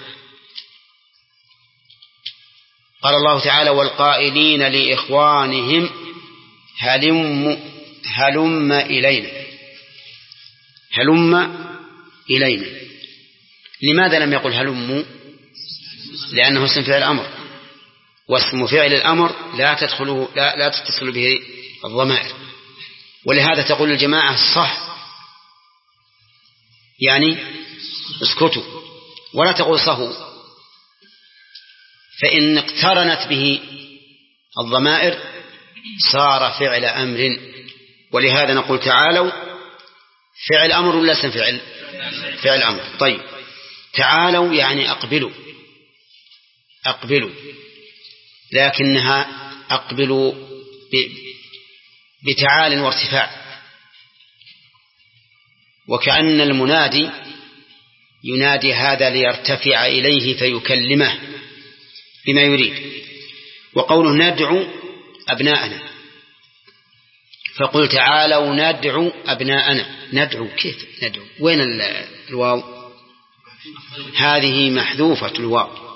قال الله تعالى والقائلين لإخوانهم هلم هلم إلينا هلم إلينا. لماذا لم يقل هلم؟ لأنه اسم فعل الأمر، واسم فعل الأمر لا تدخله لا, لا تتصل به الضمائر. ولهذا تقول الجماعة صح يعني اسكتوا، ولا تقول صهوا، فإن اقترنت به الضمائر صار فعل أمر. ولهذا نقول تعالوا فعل أمر ولا اسم فعل؟ فعل أمر. طيب، تعالوا يعني أقبلوا أقبلوا، لكنها أقبلوا بتعال وارتفاع، وكأن المنادي ينادي هذا ليرتفع إليه فيكلمه بما يريد. وقوله ندعو أبناءنا، فقل تعالوا ندعو أبناءنا. ندعو كيف ندعو؟ وين الواو؟ هذه محذوفة الواو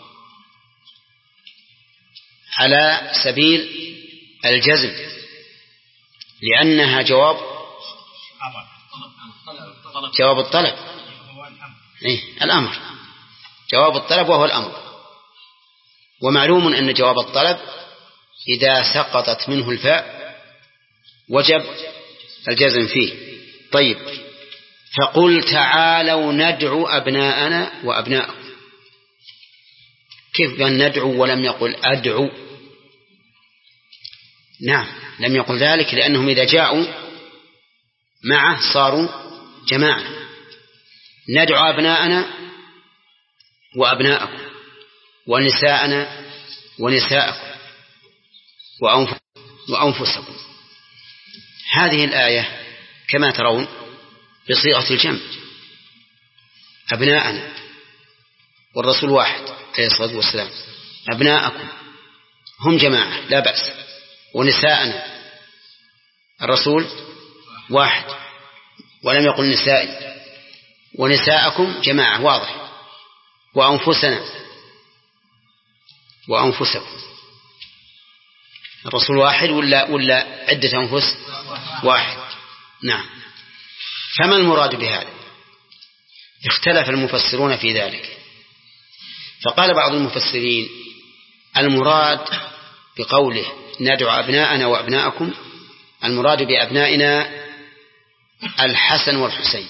على سبيل الجزم، لأنها جواب جواب الطلب. إيه؟ الأمر جواب الطلب وهو الأمر. ومعلوم أن جواب الطلب إذا سقطت منه الفاء وجب الجزم فيه. طيب، فقل تعالوا ندعو أبناءنا وأبناءكم. كيف قال ندعو ولم يقل أدعو؟ نعم، لم يقل ذلك لأنهم إذا جاءوا معه صاروا جماعة. ندعو أبناءنا وأبناءكم ونساءنا ونساءكم وأنفسكم. هذه الآية كما ترون بصيغة الجمع، أبناءنا والرسول واحد عليه الصلاة والسلام، أبناءكم هم جماعة لا بأس، ونساءنا الرسول واحد ولم يقل نسائي، ونساءكم جماعة واضح، وأنفسنا وأنفسكم. الرسول واحد ولا ولا عدة أنفس؟ واحد. نعم. فما المراد بهذا؟ اختلف المفسرون في ذلك، فقال بعض المفسرين المراد بقوله ندعو أبناءنا وأبناءكم، المراد بأبنائنا الحسن والحسين،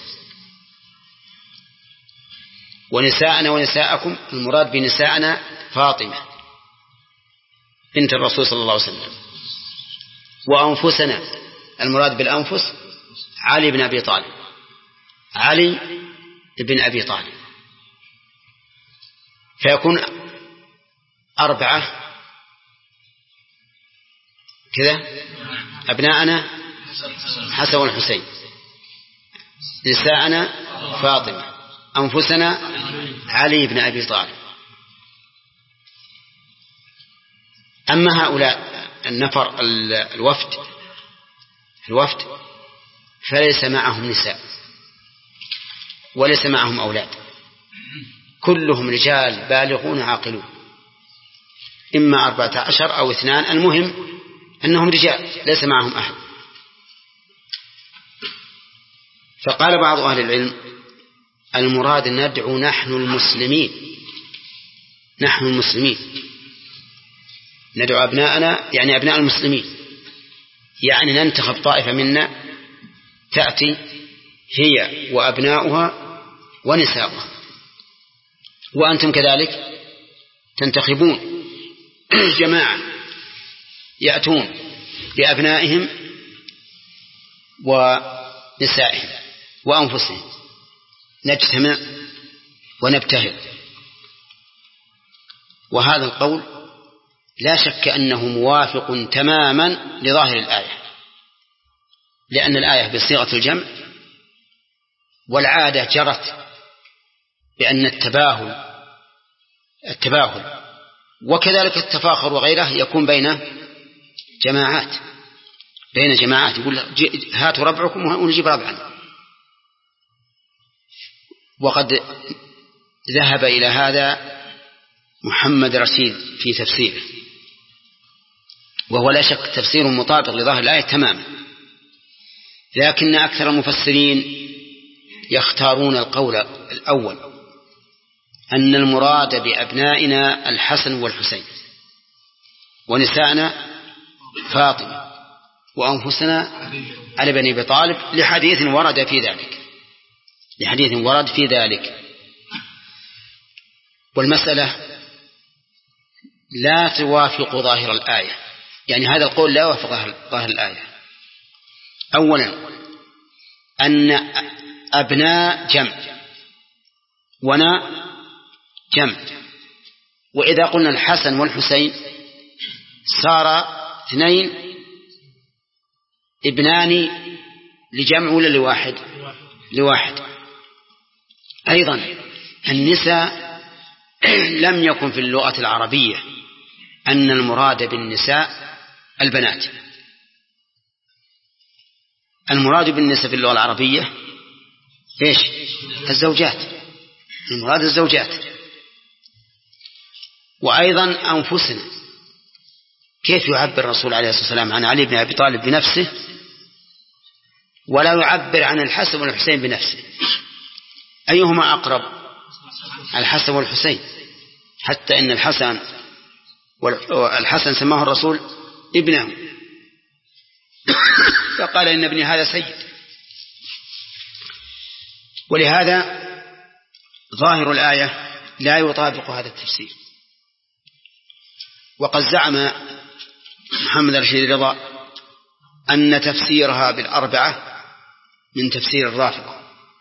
ونساءنا ونساءكم المراد بنساءنا فاطمة بنت الرسول صلى الله عليه وسلم، وأنفسنا المراد بالأنفس علي بن أبي طالب، علي بن أبي طالب. فيكون أربعة كذا، أبناءنا حسن والحسين، نساءنا فاطمة، أنفسنا علي بن أبي طالب. أما هؤلاء النفر الوفد الوفد فليس معهم نساء وليس معهم أولاد، كلهم رجال بالغون عاقلون، إما أربعة عشر أو اثنان، المهم أنهم رجال ليس معهم أحد. فقال بعض أهل العلم المراد ندعو نحن المسلمين، نحن المسلمين ندعو أبناءنا يعني أبناء المسلمين، يعني ننتخب طائفة منا تأتي هي وأبناؤها ونساؤها، وأنتم كذلك تنتخبون جماعة يأتون بأبنائهم ونسائهم وأنفسهم، نجتمع ونبتهل. وهذا القول لا شك أنه موافق تماما لظاهر الآية، لأن الآية بصيغة الجمع، والعادة جرت بأن التباهل التباهل وكذلك التفاخر وغيره يكون بين جماعات بين جماعات يقول هاتوا ربعكم ونجيب ربعنا. وقد ذهب إلى هذا محمد رشيد في تفسيره، وهو لا شك تفسير مطابق لظاهر الآية تماما، لكن أكثر المفسرين يختارون القول الأول، أن المراد بأبنائنا الحسن والحسين، ونساءنا فاطمة، وأنفسنا علي بن أبي طالب، لحديث ورد في ذلك لحديث ورد في ذلك والمسألة لا توافق ظاهر الآية، يعني هذا القول لا يوافق ظاهر الآية. أولا أن أبناء جمع ونا جمع، وإذا قلنا الحسن والحسين صار اثنين ابنان لجمع ولا لواحد؟ لواحد. أيضا النساء لم يكن في اللغة العربية أن المراد بالنساء البنات، المراد بالنساء في اللغة العربية إيش؟ الزوجات، المراد الزوجات. وأيضا أنفسنا، كيف يعبر الرسول عليه الصلاة والسلام عن علي بن أبي طالب بنفسه ولا يعبر عن الحسن والحسين بنفسه؟ أيهما أقرب؟ الحسن والحسين، حتى إن الحسن والحسن سماه الرسول ابنه فقال إن ابني هذا سيد. ولهذا ظاهر الآية لا يطابق هذا التفسير. وقد زعم محمد رشيد رضا أن تفسيرها بالأربعة من تفسير الرافضة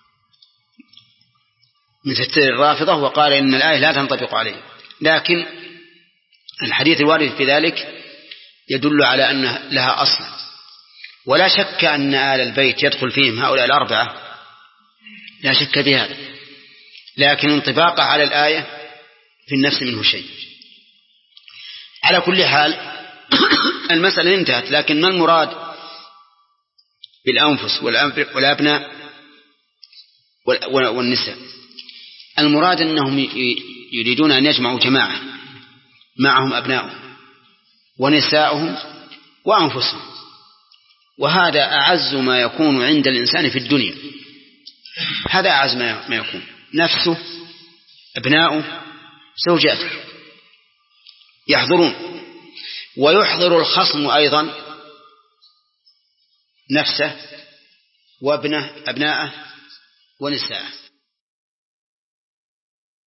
من تفسير الرافضة وقال إن الآية لا تنطبق عليه، لكن الحديث الوارد في ذلك يدل على أن لها أصل، ولا شك أن آل البيت يدخل فيهم هؤلاء الأربعة، لا شك بهذا، لكن انطباقه على الآية في النفس منه شيء. على كل حال المسألة انتهت، لكن ما المراد بالأنفس والأبناء والنساء؟ المراد أنهم يريدون أن يجمعوا جماعة معهم أبناؤهم ونساؤهم وأنفسهم، وهذا أعز ما يكون عند الإنسان في الدنيا. هذا أعز ما يكون، نفسه أبناؤه زوجاته يحضرون، ويحضر الخصم أيضا نفسه وابنه أبناءه ونساءه.